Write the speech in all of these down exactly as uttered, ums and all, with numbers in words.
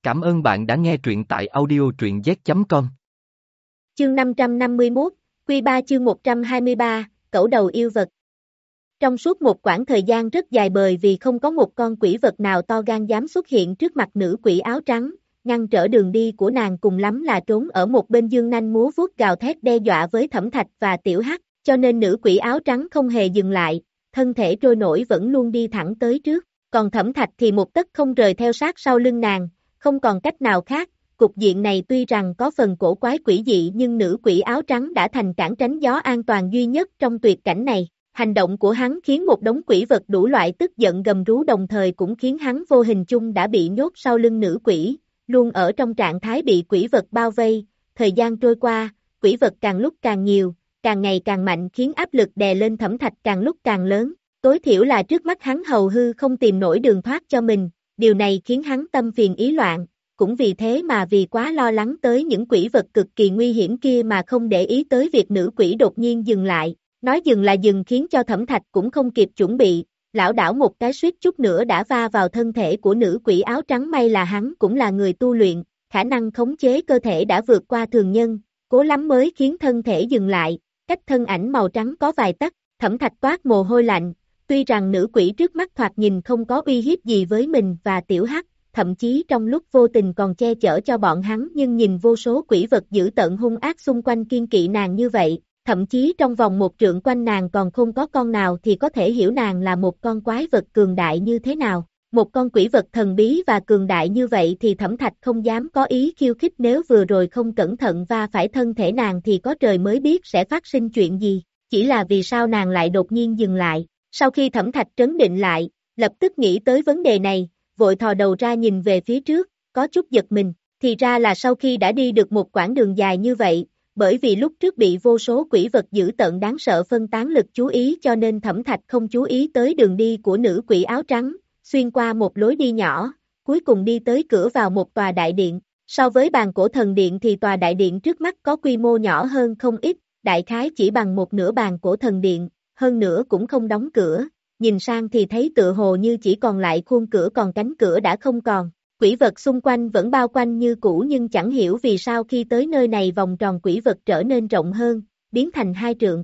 Cảm ơn bạn đã nghe truyện tại audio truyện z chấm com. Chương năm trăm năm mươi mốt, Quy ba chương một trăm hai mươi ba, Cẩu đầu yêu vật. Trong suốt một quãng thời gian rất dài bởi vì không có một con quỷ vật nào to gan dám xuất hiện trước mặt nữ quỷ áo trắng, ngăn trở đường đi của nàng, cùng lắm là trốn ở một bên dương nanh múa vuốt gào thét đe dọa với Thẩm Thạch và Tiểu Hắc, cho nên nữ quỷ áo trắng không hề dừng lại, thân thể trôi nổi vẫn luôn đi thẳng tới trước, còn Thẩm Thạch thì một tấc không rời theo sát sau lưng nàng, không còn cách nào khác. Cục diện này tuy rằng có phần cổ quái quỷ dị nhưng nữ quỷ áo trắng đã thành cản tránh gió an toàn duy nhất trong tuyệt cảnh này. Hành động của hắn khiến một đống quỷ vật đủ loại tức giận gầm rú, đồng thời cũng khiến hắn vô hình chung đã bị nhốt sau lưng nữ quỷ, luôn ở trong trạng thái bị quỷ vật bao vây. Thời gian trôi qua, quỷ vật càng lúc càng nhiều, càng ngày càng mạnh, khiến áp lực đè lên Thẩm Thạch càng lúc càng lớn. Tối thiểu là trước mắt hắn hầu hư không tìm nổi đường thoát cho mình, điều này khiến hắn tâm phiền ý loạn. Cũng vì thế mà vì quá lo lắng tới những quỷ vật cực kỳ nguy hiểm kia mà không để ý tới việc nữ quỷ đột nhiên dừng lại. Nói dừng là dừng khiến cho Thẩm Thạch cũng không kịp chuẩn bị, lảo đảo một cái suýt chút nữa đã va vào thân thể của nữ quỷ áo trắng. May là hắn cũng là người tu luyện, khả năng khống chế cơ thể đã vượt qua thường nhân, cố lắm mới khiến thân thể dừng lại, cách thân ảnh màu trắng có vài tấc. Thẩm Thạch toát mồ hôi lạnh, tuy rằng nữ quỷ trước mắt thoạt nhìn không có uy hiếp gì với mình và Tiểu Hắc, thậm chí trong lúc vô tình còn che chở cho bọn hắn, nhưng nhìn vô số quỷ vật dữ tợn hung ác xung quanh kiên kỵ nàng như vậy, thậm chí trong vòng một trượng quanh nàng còn không có con nào, thì có thể hiểu nàng là một con quái vật cường đại như thế nào. Một con quỷ vật thần bí và cường đại như vậy thì Thẩm Thạch không dám có ý khiêu khích, nếu vừa rồi không cẩn thận va phải thân thể nàng thì có trời mới biết sẽ phát sinh chuyện gì. Chỉ là vì sao nàng lại đột nhiên dừng lại? Sau khi Thẩm Thạch trấn định lại, lập tức nghĩ tới vấn đề này, vội thò đầu ra nhìn về phía trước, có chút giật mình. Thì ra là sau khi đã đi được một quãng đường dài như vậy, bởi vì lúc trước bị vô số quỷ vật dữ tợn đáng sợ phân tán lực chú ý, cho nên Thẩm Thạch không chú ý tới đường đi của nữ quỷ áo trắng, xuyên qua một lối đi nhỏ, cuối cùng đi tới cửa vào một tòa đại điện. So với bàn cổ thần điện thì tòa đại điện trước mắt có quy mô nhỏ hơn không ít, đại khái chỉ bằng một nửa bàn cổ thần điện, hơn nữa cũng không đóng cửa. Nhìn sang thì thấy tựa hồ như chỉ còn lại khuôn cửa, còn cánh cửa đã không còn. Quỷ vật xung quanh vẫn bao quanh như cũ, nhưng chẳng hiểu vì sao khi tới nơi này vòng tròn quỷ vật trở nên rộng hơn, biến thành hai trượng.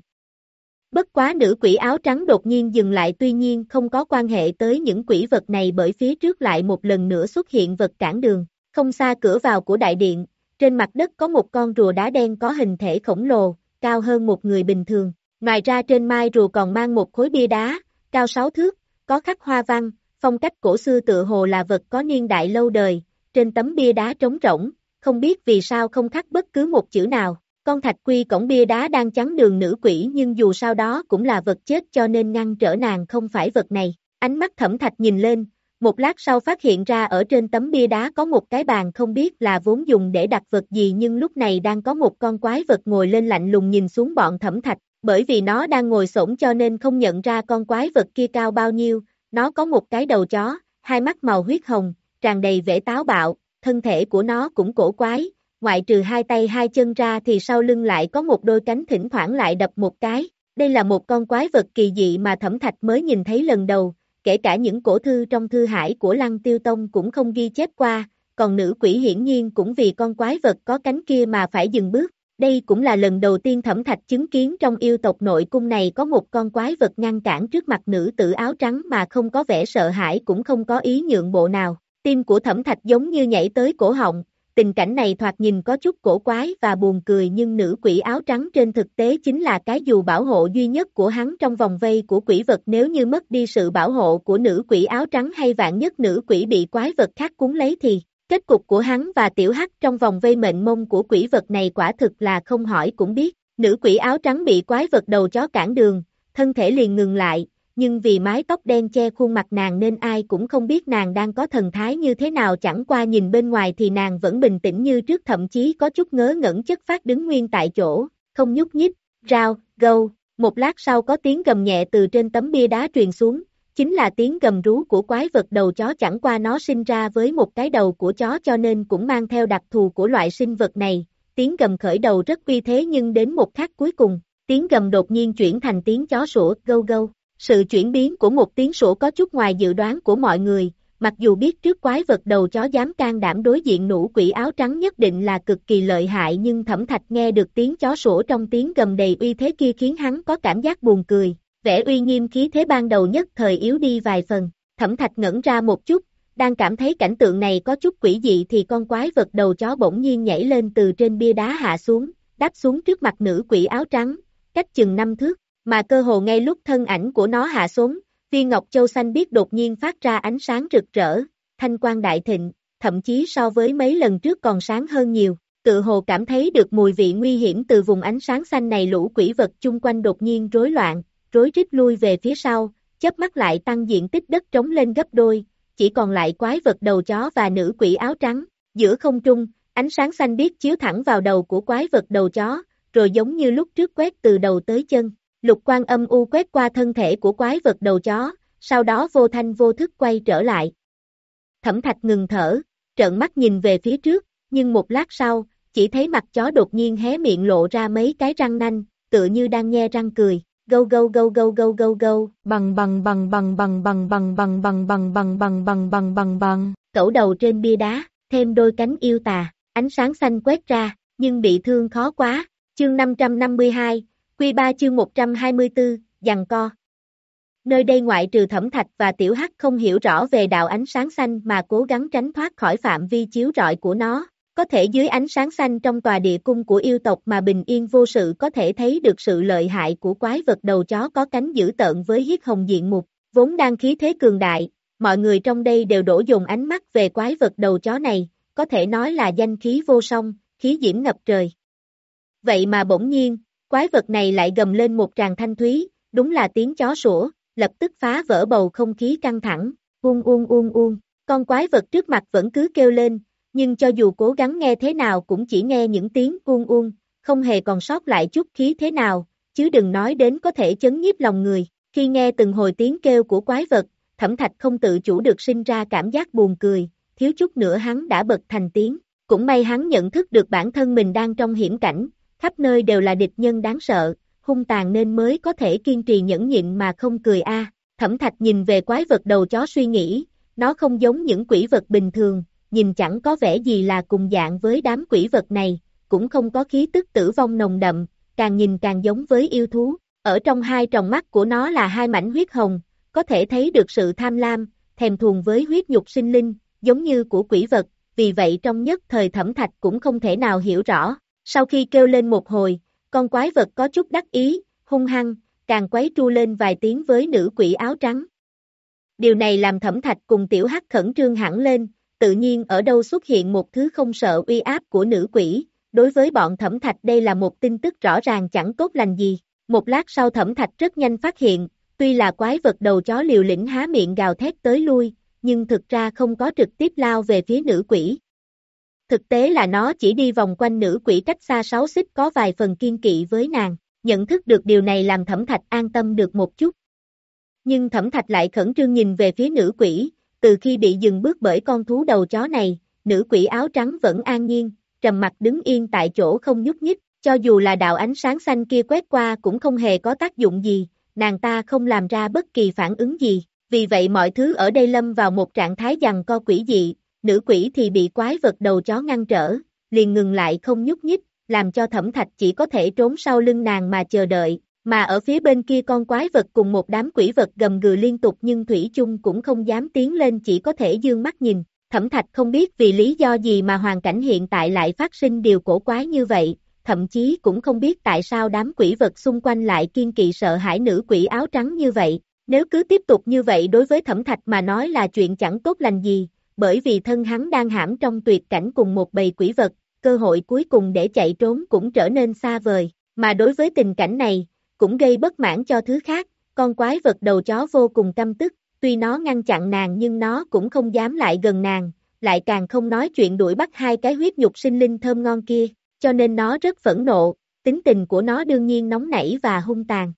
Bất quá nữ quỷ áo trắng đột nhiên dừng lại, tuy nhiên không có quan hệ tới những quỷ vật này, bởi phía trước lại một lần nữa xuất hiện vật cản đường. Không xa cửa vào của đại điện, trên mặt đất có một con rùa đá đen có hình thể khổng lồ, cao hơn một người bình thường. Ngoài ra trên mai rùa còn mang một khối bia đá, cao sáu thước, có khắc hoa văn, phong cách cổ xưa, tựa hồ là vật có niên đại lâu đời. Trên tấm bia đá trống rỗng, không biết vì sao không khắc bất cứ một chữ nào. Con thạch quy cổng bia đá đang chắn đường nữ quỷ, nhưng dù sao đó cũng là vật chết cho nên ngăn trở nàng không phải vật này. Ánh mắt Thẩm Thạch nhìn lên, một lát sau phát hiện ra ở trên tấm bia đá có một cái bàn, không biết là vốn dùng để đặt vật gì, nhưng lúc này đang có một con quái vật ngồi lên lạnh lùng nhìn xuống bọn Thẩm Thạch. Bởi vì nó đang ngồi xổm cho nên không nhận ra con quái vật kia cao bao nhiêu. Nó có một cái đầu chó, hai mắt màu huyết hồng, tràn đầy vẻ táo bạo, thân thể của nó cũng cổ quái, ngoại trừ hai tay hai chân ra thì sau lưng lại có một đôi cánh thỉnh thoảng lại đập một cái. Đây là một con quái vật kỳ dị mà Thẩm Thạch mới nhìn thấy lần đầu, kể cả những cổ thư trong thư hải của Lăng Tiêu Tông cũng không ghi chép qua, còn nữ quỷ hiển nhiên cũng vì con quái vật có cánh kia mà phải dừng bước. Đây cũng là lần đầu tiên Thẩm Thạch chứng kiến trong yêu tộc nội cung này có một con quái vật ngăn cản trước mặt nữ tử áo trắng mà không có vẻ sợ hãi, cũng không có ý nhượng bộ nào. Tim của Thẩm Thạch giống như nhảy tới cổ họng, tình cảnh này thoạt nhìn có chút cổ quái và buồn cười, nhưng nữ quỷ áo trắng trên thực tế chính là cái dù bảo hộ duy nhất của hắn trong vòng vây của quỷ vật. Nếu như mất đi sự bảo hộ của nữ quỷ áo trắng, hay vạn nhất nữ quỷ bị quái vật khác cuốn lấy thì kết cục của hắn và Tiểu Hắc trong vòng vây mệnh mông của quỷ vật này quả thực là không hỏi cũng biết. Nữ quỷ áo trắng bị quái vật đầu chó cản đường, thân thể liền ngừng lại, nhưng vì mái tóc đen che khuôn mặt nàng nên ai cũng không biết nàng đang có thần thái như thế nào, chẳng qua nhìn bên ngoài thì nàng vẫn bình tĩnh như trước, thậm chí có chút ngớ ngẩn chất phát đứng nguyên tại chỗ, không nhúc nhích. Rao, gâu, một lát sau có tiếng gầm nhẹ từ trên tấm bia đá truyền xuống. Chính là tiếng gầm rú của quái vật đầu chó, chẳng qua nó sinh ra với một cái đầu của chó cho nên cũng mang theo đặc thù của loại sinh vật này. Tiếng gầm khởi đầu rất uy thế, nhưng đến một khắc cuối cùng, tiếng gầm đột nhiên chuyển thành tiếng chó sủa, gâu gâu. Sự chuyển biến của một tiếng sủa có chút ngoài dự đoán của mọi người, Mặc dù biết trước quái vật đầu chó dám can đảm đối diện nữ quỷ áo trắng nhất định là cực kỳ lợi hại, nhưng Thẩm Thạch nghe được tiếng chó sủa trong tiếng gầm đầy uy thế kia khiến hắn có cảm giác buồn cười, vẻ uy nghiêm khí thế ban đầu nhất thời yếu đi vài phần. Thẩm Thạch ngẩn ra một chút, đang cảm thấy cảnh tượng này có chút quỷ dị thì con quái vật đầu chó bỗng nhiên nhảy lên từ trên bia đá hạ xuống, đáp xuống trước mặt nữ quỷ áo trắng, cách chừng năm thước, mà cơ hồ ngay lúc thân ảnh của nó hạ xuống, viên ngọc châu xanh biếc đột nhiên phát ra ánh sáng rực rỡ, thanh quang đại thịnh, thậm chí so với mấy lần trước còn sáng hơn nhiều, tự hồ cảm thấy được mùi vị nguy hiểm từ vùng ánh sáng xanh này. Lũ quỷ vật chung quanh đột nhiên rối loạn, rối rít lui về phía sau, chớp mắt lại tăng diện tích đất trống lên gấp đôi, chỉ còn lại quái vật đầu chó và nữ quỷ áo trắng. Giữa không trung, ánh sáng xanh biếc chiếu thẳng vào đầu của quái vật đầu chó, rồi giống như lúc trước quét từ đầu tới chân. Lục quang âm u quét qua thân thể của quái vật đầu chó, sau đó vô thanh vô thức quay trở lại. Thẩm Thạch ngừng thở, trợn mắt nhìn về phía trước, nhưng một lát sau, chỉ thấy mặt chó đột nhiên hé miệng lộ ra mấy cái răng nanh, tựa như đang nhe răng cười. Gâu gâu gâu gâu gâu gâu gâu, bằng bằng bằng bằng bằng bằng bằng bằng bằng bằng bằng bằng bằng bằng bằng bằng, cẩu đầu trên bia đá, thêm đôi cánh yêu tà, ánh sáng xanh quét ra, nhưng bị thương khó quá. Chương năm trăm năm mươi hai, Quy ba chương một trăm hai mươi tư, giằng co. Nơi đây ngoại trừ Thẩm Thạch và Tiểu Hắc không hiểu rõ về đạo ánh sáng xanh mà cố gắng tránh thoát khỏi phạm vi chiếu rọi của nó. Có thể dưới ánh sáng xanh trong tòa địa cung của yêu tộc mà bình yên vô sự có thể thấy được sự lợi hại của quái vật đầu chó có cánh dữ tợn với huyết hồng diện mục, vốn đang khí thế cường đại, mọi người trong đây đều đổ dồn ánh mắt về quái vật đầu chó này, có thể nói là danh khí vô song, khí diễm ngập trời. Vậy mà bỗng nhiên, quái vật này lại gầm lên một tràng thanh thúy, đúng là tiếng chó sủa, lập tức phá vỡ bầu không khí căng thẳng, uông uông uông uông, con quái vật trước mặt vẫn cứ kêu lên. Nhưng cho dù cố gắng nghe thế nào cũng chỉ nghe những tiếng uông uông, không hề còn sót lại chút khí thế nào, chứ đừng nói đến có thể chấn nhiếp lòng người. Khi nghe từng hồi tiếng kêu của quái vật, Thẩm Thạch không tự chủ được sinh ra cảm giác buồn cười, thiếu chút nữa hắn đã bật thành tiếng. Cũng may hắn nhận thức được bản thân mình đang trong hiểm cảnh, khắp nơi đều là địch nhân đáng sợ, hung tàn nên mới có thể kiên trì nhẫn nhịn mà không cười a. Thẩm Thạch nhìn về quái vật đầu chó suy nghĩ, nó không giống những quỷ vật bình thường. Nhìn chẳng có vẻ gì là cùng dạng với đám quỷ vật này, cũng không có khí tức tử vong nồng đậm, càng nhìn càng giống với yêu thú. Ở trong hai tròng mắt của nó là hai mảnh huyết hồng, có thể thấy được sự tham lam, thèm thuồng với huyết nhục sinh linh, giống như của quỷ vật, vì vậy trong nhất thời Thẩm Thạch cũng không thể nào hiểu rõ. Sau khi kêu lên một hồi, con quái vật có chút đắc ý, hung hăng, càng quấy tru lên vài tiếng với nữ quỷ áo trắng. Điều này làm Thẩm Thạch cùng Tiểu Hắc khẩn trương hẳn lên. Tự nhiên ở đâu xuất hiện một thứ không sợ uy áp của nữ quỷ, đối với bọn Thẩm Thạch đây là một tin tức rõ ràng chẳng tốt lành gì. Một lát sau Thẩm Thạch rất nhanh phát hiện, tuy là quái vật đầu chó liều lĩnh há miệng gào thét tới lui, nhưng thực ra không có trực tiếp lao về phía nữ quỷ. Thực tế là nó chỉ đi vòng quanh nữ quỷ cách xa sáu xích có vài phần kiên kỵ với nàng, nhận thức được điều này làm Thẩm Thạch an tâm được một chút. Nhưng Thẩm Thạch lại khẩn trương nhìn về phía nữ quỷ. Từ khi bị dừng bước bởi con thú đầu chó này, nữ quỷ áo trắng vẫn an nhiên, trầm mặc đứng yên tại chỗ không nhúc nhích, cho dù là đạo ánh sáng xanh kia quét qua cũng không hề có tác dụng gì, nàng ta không làm ra bất kỳ phản ứng gì, vì vậy mọi thứ ở đây lâm vào một trạng thái giằng co quỷ dị, nữ quỷ thì bị quái vật đầu chó ngăn trở, liền ngừng lại không nhúc nhích, làm cho Thẩm Thạch chỉ có thể trốn sau lưng nàng mà chờ đợi. Mà ở phía bên kia con quái vật cùng một đám quỷ vật gầm gừ liên tục nhưng Thủy chung cũng không dám tiến lên, chỉ có thể dương mắt nhìn. Thẩm Thạch không biết vì lý do gì mà hoàn cảnh hiện tại lại phát sinh điều cổ quái như vậy, thậm chí cũng không biết tại sao đám quỷ vật xung quanh lại kiên kỵ sợ hãi nữ quỷ áo trắng như vậy. Nếu cứ tiếp tục như vậy đối với Thẩm Thạch mà nói là chuyện chẳng tốt lành gì, bởi vì thân hắn đang hãm trong tuyệt cảnh cùng một bầy quỷ vật, cơ hội cuối cùng để chạy trốn cũng trở nên xa vời. Mà đối với tình cảnh này, cũng gây bất mãn cho thứ khác, con quái vật đầu chó vô cùng căm tức, tuy nó ngăn chặn nàng nhưng nó cũng không dám lại gần nàng, lại càng không nói chuyện đuổi bắt hai cái huyết nhục sinh linh thơm ngon kia, cho nên nó rất phẫn nộ, tính tình của nó đương nhiên nóng nảy và hung tàn.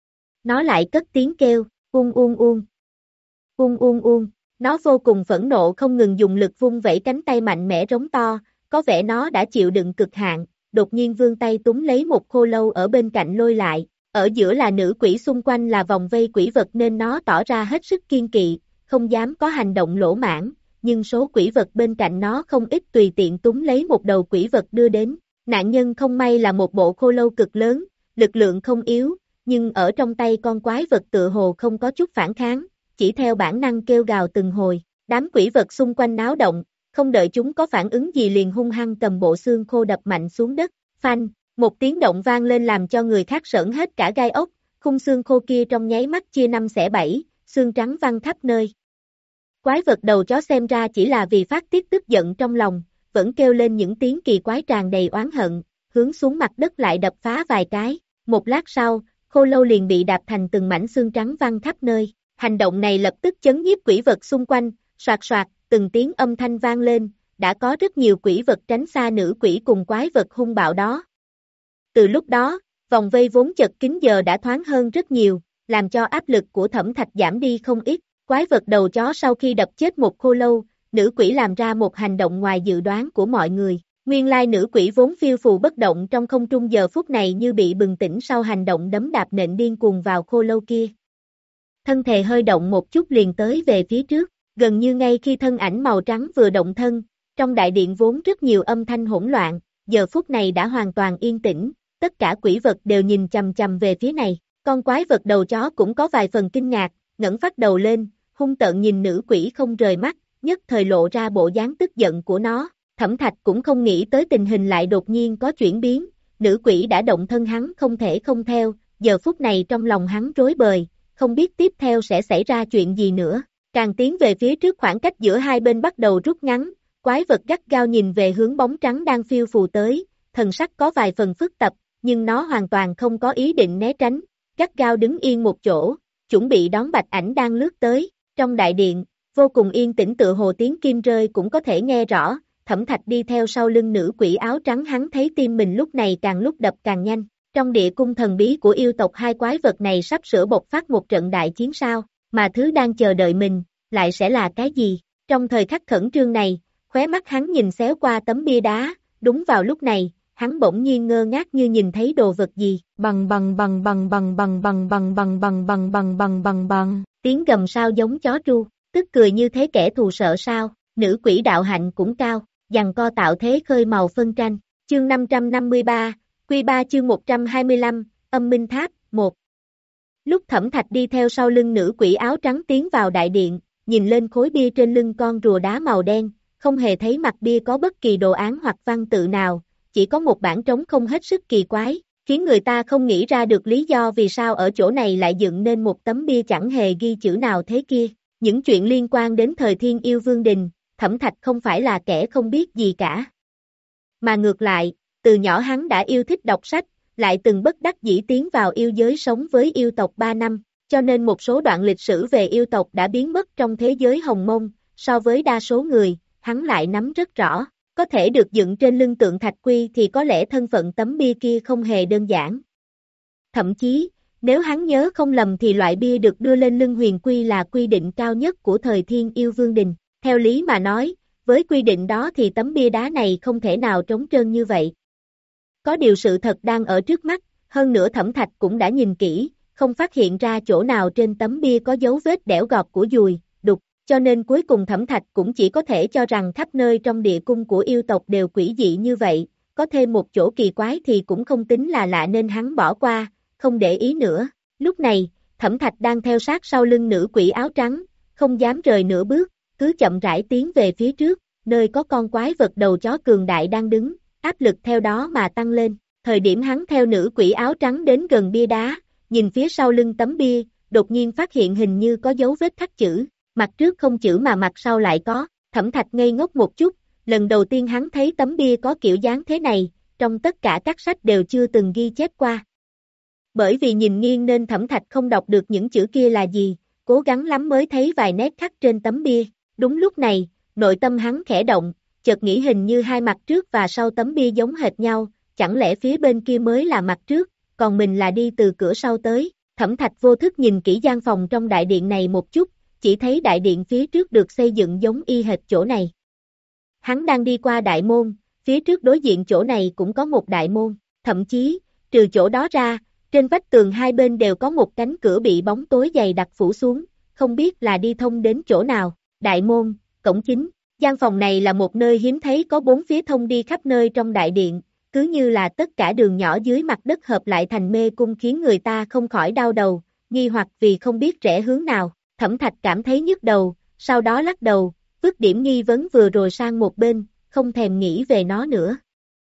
Nó lại cất tiếng kêu, uông uông uông, uông uông uông, nó vô cùng phẫn nộ không ngừng dùng lực vung vẩy cánh tay mạnh mẽ rống to, có vẻ nó đã chịu đựng cực hạn, đột nhiên vươn tay túm lấy một khô lâu ở bên cạnh lôi lại. Ở giữa là nữ quỷ, xung quanh là vòng vây quỷ vật nên nó tỏ ra hết sức kiên kỵ, không dám có hành động lỗ mãng, nhưng số quỷ vật bên cạnh nó không ít tùy tiện túng lấy một đầu quỷ vật đưa đến. Nạn nhân không may là một bộ khô lâu cực lớn, lực lượng không yếu, nhưng ở trong tay con quái vật tựa hồ không có chút phản kháng, chỉ theo bản năng kêu gào từng hồi. Đám quỷ vật xung quanh náo động, không đợi chúng có phản ứng gì liền hung hăng cầm bộ xương khô đập mạnh xuống đất. Phanh, một tiếng động vang lên làm cho người khác sởn hết cả gai ốc, khung xương khô kia trong nháy mắt chia năm xẻ bảy, xương trắng văng khắp nơi. Quái vật đầu chó xem ra chỉ là vì phát tiết tức giận trong lòng, vẫn kêu lên những tiếng kỳ quái tràn đầy oán hận, hướng xuống mặt đất lại đập phá vài cái. Một lát sau, khô lâu liền bị đạp thành từng mảnh xương trắng văng khắp nơi. Hành động này lập tức chấn nhiếp quỷ vật xung quanh, soạt soạt, từng tiếng âm thanh vang lên, đã có rất nhiều quỷ vật tránh xa nữ quỷ cùng quái vật hung bạo đó. Từ lúc đó, vòng vây vốn chật kín giờ đã thoáng hơn rất nhiều, làm cho áp lực của Thẩm Thạch giảm đi không ít. Quái vật đầu chó sau khi đập chết một khô lâu, nữ quỷ làm ra một hành động ngoài dự đoán của mọi người. Nguyên lai nữ quỷ vốn phiêu phù bất động trong không trung giờ phút này như bị bừng tỉnh sau hành động đấm đạp nện điên cuồng vào khô lâu kia. Thân thể hơi động một chút liền tới về phía trước, gần như ngay khi thân ảnh màu trắng vừa động thân, trong đại điện vốn rất nhiều âm thanh hỗn loạn, giờ phút này đã hoàn toàn yên tĩnh, tất cả quỷ vật đều nhìn chằm chằm về phía này. Con quái vật đầu chó cũng có vài phần kinh ngạc, ngẩng phát đầu lên, hung tợn nhìn nữ quỷ không rời mắt, nhất thời lộ ra bộ dáng tức giận của nó. Thẩm Thạch cũng không nghĩ tới tình hình lại đột nhiên có chuyển biến, nữ quỷ đã động thân hắn không thể không theo, giờ phút này trong lòng hắn rối bời, không biết tiếp theo sẽ xảy ra chuyện gì nữa. Càng tiến về phía trước khoảng cách giữa hai bên bắt đầu rút ngắn, quái vật gắt gao nhìn về hướng bóng trắng đang phiêu phù tới, thần sắc có vài phần phức tạp, nhưng nó hoàn toàn không có ý định né tránh, gắt gao đứng yên một chỗ, chuẩn bị đón bạch ảnh đang lướt tới. Trong đại điện, vô cùng yên tĩnh tựa hồ tiếng kim rơi cũng có thể nghe rõ. Thẩm Thạch đi theo sau lưng nữ quỷ áo trắng, hắn thấy tim mình lúc này càng lúc đập càng nhanh. Trong địa cung thần bí của yêu tộc, hai quái vật này sắp sửa bộc phát một trận đại chiến sao, mà thứ đang chờ đợi mình, lại sẽ là cái gì? Trong thời khắc khẩn trương này, khóe mắt hắn nhìn xéo qua tấm bia đá, đúng vào lúc này, hắn bỗng nhiên ngơ ngác như nhìn thấy đồ vật gì. Bằng bằng bằng bằng bằng bằng bằng bằng bằng bằng bằng bằng bằng bằng bằng, tiếng gầm sao giống chó tru, tức cười như thế kẻ thù sợ sao, nữ quỷ đạo hạnh cũng cao. Giằng co tạo thế khơi màu phân tranh. Chương năm trăm năm mươi ba, Quy ba chương một trăm hai mươi lăm, Âm Minh Tháp, một. Lúc Thẩm Thạch đi theo sau lưng nữ quỷ áo trắng tiến vào đại điện, nhìn lên khối bia trên lưng con rùa đá màu đen, không hề thấy mặt bia có bất kỳ đồ án hoặc văn tự nào, chỉ có một bảng trống không hết sức kỳ quái, khiến người ta không nghĩ ra được lý do vì sao ở chỗ này lại dựng nên một tấm bia chẳng hề ghi chữ nào thế kia. Những chuyện liên quan đến thời Thiên Yêu Vương Đình, Thẩm Thạch không phải là kẻ không biết gì cả. Mà ngược lại, từ nhỏ hắn đã yêu thích đọc sách, lại từng bất đắc dĩ tiến vào yêu giới sống với yêu tộc ba năm, cho nên một số đoạn lịch sử về yêu tộc đã biến mất trong thế giới hồng mông, so với đa số người, hắn lại nắm rất rõ. Có thể được dựng trên lưng tượng thạch quy thì có lẽ thân phận tấm bia kia không hề đơn giản. Thậm chí, nếu hắn nhớ không lầm thì loại bia được đưa lên lưng huyền quy là quy định cao nhất của thời Thiên Yêu Vương Đình. Theo lý mà nói, với quy định đó thì tấm bia đá này không thể nào trống trơn như vậy. Có điều sự thật đang ở trước mắt, hơn nữa Thẩm Thạch cũng đã nhìn kỹ, không phát hiện ra chỗ nào trên tấm bia có dấu vết đẽo gọt của dùi, đục, cho nên cuối cùng Thẩm Thạch cũng chỉ có thể cho rằng khắp nơi trong địa cung của yêu tộc đều quỷ dị như vậy, có thêm một chỗ kỳ quái thì cũng không tính là lạ nên hắn bỏ qua, không để ý nữa. Lúc này, Thẩm Thạch đang theo sát sau lưng nữ quỷ áo trắng, không dám rời nửa bước, cứ chậm rãi tiến về phía trước, nơi có con quái vật đầu chó cường đại đang đứng, áp lực theo đó mà tăng lên. Thời điểm hắn theo nữ quỷ áo trắng đến gần bia đá, nhìn phía sau lưng tấm bia, đột nhiên phát hiện hình như có dấu vết khắc chữ, mặt trước không chữ mà mặt sau lại có. Thẩm Thạch ngây ngốc một chút, lần đầu tiên hắn thấy tấm bia có kiểu dáng thế này, trong tất cả các sách đều chưa từng ghi chép qua. Bởi vì nhìn nghiêng nên Thẩm Thạch không đọc được những chữ kia là gì, cố gắng lắm mới thấy vài nét khắc trên tấm bia. Đúng lúc này, nội tâm hắn khẽ động, chợt nghĩ hình như hai mặt trước và sau tấm bia giống hệt nhau, chẳng lẽ phía bên kia mới là mặt trước, còn mình là đi từ cửa sau tới. Thẩm Thạch vô thức nhìn kỹ gian phòng trong đại điện này một chút, chỉ thấy đại điện phía trước được xây dựng giống y hệt chỗ này. Hắn đang đi qua đại môn, phía trước đối diện chỗ này cũng có một đại môn, thậm chí, trừ chỗ đó ra, trên vách tường hai bên đều có một cánh cửa bị bóng tối dày đặc phủ xuống, không biết là đi thông đến chỗ nào. Đại môn, cổng chính, gian phòng này là một nơi hiếm thấy có bốn phía thông đi khắp nơi trong đại điện, cứ như là tất cả đường nhỏ dưới mặt đất hợp lại thành mê cung khiến người ta không khỏi đau đầu, nghi hoặc vì không biết rẽ hướng nào. Thẩm Thạch cảm thấy nhức đầu, sau đó lắc đầu, vứt điểm nghi vấn vừa rồi sang một bên, không thèm nghĩ về nó nữa.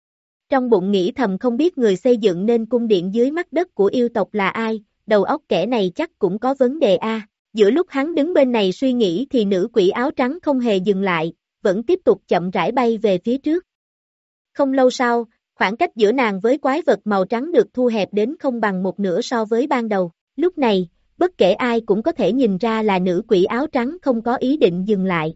Trong bụng nghĩ thầm không biết người xây dựng nên cung điện dưới mắt đất của yêu tộc là ai, đầu óc kẻ này chắc cũng có vấn đề a. Giữa lúc hắn đứng bên này suy nghĩ thì nữ quỷ áo trắng không hề dừng lại, vẫn tiếp tục chậm rãi bay về phía trước. Không lâu sau, khoảng cách giữa nàng với quái vật màu trắng được thu hẹp đến không bằng một nửa so với ban đầu. Lúc này, bất kể ai cũng có thể nhìn ra là nữ quỷ áo trắng không có ý định dừng lại.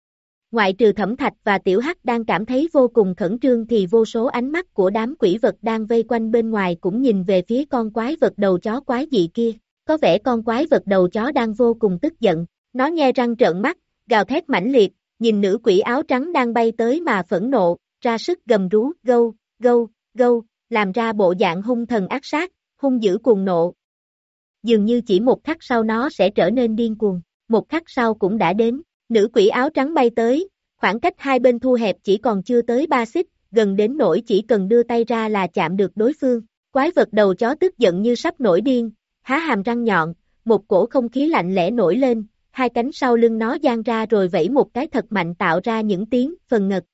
Ngoại trừ Thẩm Thạch và Tiểu Hắc đang cảm thấy vô cùng khẩn trương thì vô số ánh mắt của đám quỷ vật đang vây quanh bên ngoài cũng nhìn về phía con quái vật đầu chó quái dị kia. Có vẻ con quái vật đầu chó đang vô cùng tức giận. Nó nhe răng trợn mắt, gào thét mãnh liệt, nhìn nữ quỷ áo trắng đang bay tới mà phẫn nộ, ra sức gầm rú, gâu, gâu, gâu, làm ra bộ dạng hung thần ác sát, hung dữ cuồng nộ. Dường như chỉ một khắc sau nó sẽ trở nên điên cuồng. Một khắc sau cũng đã đến, nữ quỷ áo trắng bay tới, khoảng cách hai bên thu hẹp chỉ còn chưa tới ba xích, gần đến nỗi chỉ cần đưa tay ra là chạm được đối phương. Quái vật đầu chó tức giận như sắp nổi điên, há hàm răng nhọn, một cổ không khí lạnh lẽo nổi lên, hai cánh sau lưng nó dang ra rồi vẫy một cái thật mạnh tạo ra những tiếng phần ngật.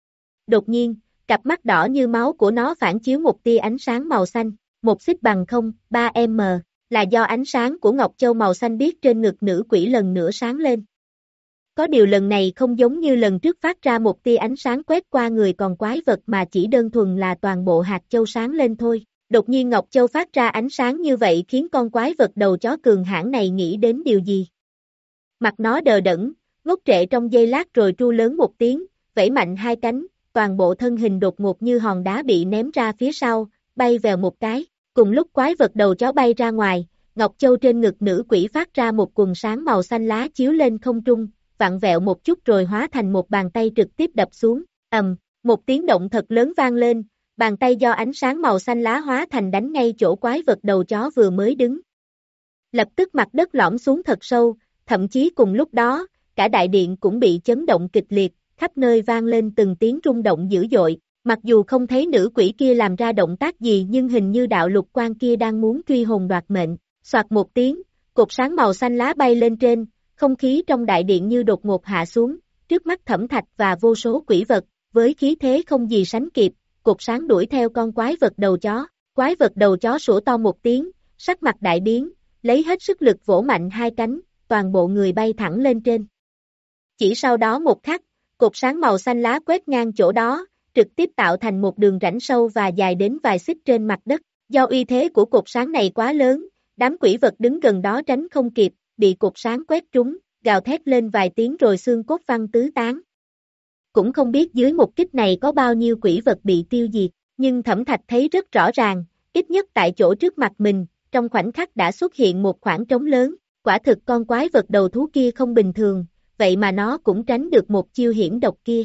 Đột nhiên, cặp mắt đỏ như máu của nó phản chiếu một tia ánh sáng màu xanh, một xích bằng không, ba em em, là do ánh sáng của ngọc châu màu xanh biếc trên ngực nữ quỷ lần nữa sáng lên. Có điều lần này không giống như lần trước phát ra một tia ánh sáng quét qua người còn quái vật mà chỉ đơn thuần là toàn bộ hạt châu sáng lên thôi. Đột nhiên ngọc châu phát ra ánh sáng như vậy khiến con quái vật đầu chó cường hãn này nghĩ đến điều gì. Mặt nó đờ đẫn, ngốc trệ trong giây lát rồi tru lớn một tiếng, vẫy mạnh hai cánh, toàn bộ thân hình đột ngột như hòn đá bị ném ra phía sau, bay vèo một cái. Cùng lúc quái vật đầu chó bay ra ngoài, ngọc châu trên ngực nữ quỷ phát ra một quầng sáng màu xanh lá chiếu lên không trung, vặn vẹo một chút rồi hóa thành một bàn tay trực tiếp đập xuống. Ầm, một tiếng động thật lớn vang lên, bàn tay do ánh sáng màu xanh lá hóa thành đánh ngay chỗ quái vật đầu chó vừa mới đứng. Lập tức mặt đất lõm xuống thật sâu, thậm chí cùng lúc đó, cả đại điện cũng bị chấn động kịch liệt, khắp nơi vang lên từng tiếng rung động dữ dội. Mặc dù không thấy nữ quỷ kia làm ra động tác gì nhưng hình như đạo lục quan kia đang muốn truy hồn đoạt mệnh. Soạt một tiếng, cột sáng màu xanh lá bay lên trên, không khí trong đại điện như đột ngột hạ xuống, trước mắt Thẩm Thạch và vô số quỷ vật, với khí thế không gì sánh kịp, cột sáng đuổi theo con quái vật đầu chó. Quái vật đầu chó sủa to một tiếng, sắc mặt đại biến, lấy hết sức lực vỗ mạnh hai cánh, toàn bộ người bay thẳng lên trên. Chỉ sau đó một khắc, cột sáng màu xanh lá quét ngang chỗ đó, trực tiếp tạo thành một đường rãnh sâu và dài đến vài xích trên mặt đất. Do uy thế của cột sáng này quá lớn, đám quỷ vật đứng gần đó tránh không kịp, bị cột sáng quét trúng, gào thét lên vài tiếng rồi xương cốt văng tứ tán. Cũng không biết dưới một kích này có bao nhiêu quỷ vật bị tiêu diệt, nhưng Thẩm Thạch thấy rất rõ ràng, ít nhất tại chỗ trước mặt mình, trong khoảnh khắc đã xuất hiện một khoảng trống lớn, quả thực con quái vật đầu thú kia không bình thường, vậy mà nó cũng tránh được một chiêu hiểm độc kia.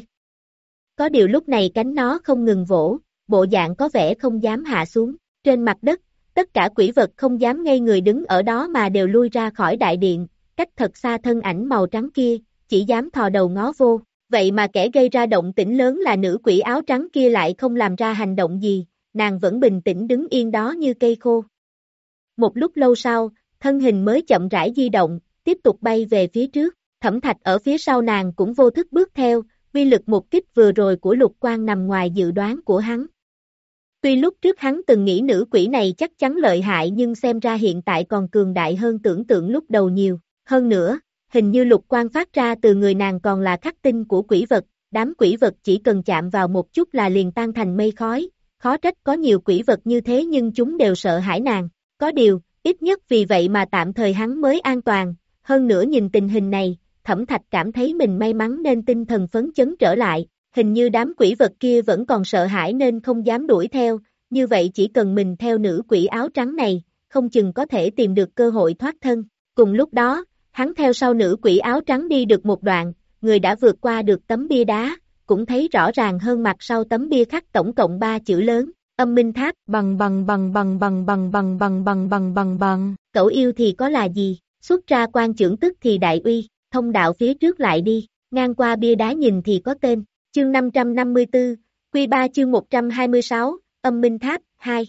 Có điều lúc này cánh nó không ngừng vỗ, bộ dạng có vẻ không dám hạ xuống, trên mặt đất, tất cả quỷ vật không dám ngây người đứng ở đó mà đều lui ra khỏi đại điện, cách thật xa thân ảnh màu trắng kia, chỉ dám thò đầu ngó vô, vậy mà kẻ gây ra động tĩnh lớn là nữ quỷ áo trắng kia lại không làm ra hành động gì, nàng vẫn bình tĩnh đứng yên đó như cây khô. Một lúc lâu sau, thân hình mới chậm rãi di động, tiếp tục bay về phía trước, Thẩm Thạch ở phía sau nàng cũng vô thức bước theo, uy lực một kích vừa rồi của Lục Quan nằm ngoài dự đoán của hắn. Tuy lúc trước hắn từng nghĩ nữ quỷ này chắc chắn lợi hại nhưng xem ra hiện tại còn cường đại hơn tưởng tượng lúc đầu nhiều. Hơn nữa, hình như Lục Quan phát ra từ người nàng còn là khắc tinh của quỷ vật, đám quỷ vật chỉ cần chạm vào một chút là liền tan thành mây khói, khó trách có nhiều quỷ vật như thế nhưng chúng đều sợ hãi nàng. Có điều, ít nhất vì vậy mà tạm thời hắn mới an toàn, hơn nữa nhìn tình hình này, Thẩm Thạch cảm thấy mình may mắn nên tinh thần phấn chấn trở lại, hình như đám quỷ vật kia vẫn còn sợ hãi nên không dám đuổi theo, như vậy chỉ cần mình theo nữ quỷ áo trắng này, không chừng có thể tìm được cơ hội thoát thân. Cùng lúc đó, hắn theo sau nữ quỷ áo trắng đi được một đoạn, người đã vượt qua được tấm bia đá, cũng thấy rõ ràng hơn mặt sau tấm bia khắc tổng cộng ba chữ lớn, Âm Minh Tháp, bằng bằng bằng bằng bằng bằng bằng bằng bằng bằng bằng bằng, cậu yêu thì có là gì? Xuất ra quan chưởng tức thì đại uy, thông đạo phía trước lại đi, ngang qua bia đá nhìn thì có tên, chương năm trăm năm mươi tư, Quy ba chương một trăm hai mươi sáu, Âm Minh Tháp, hai.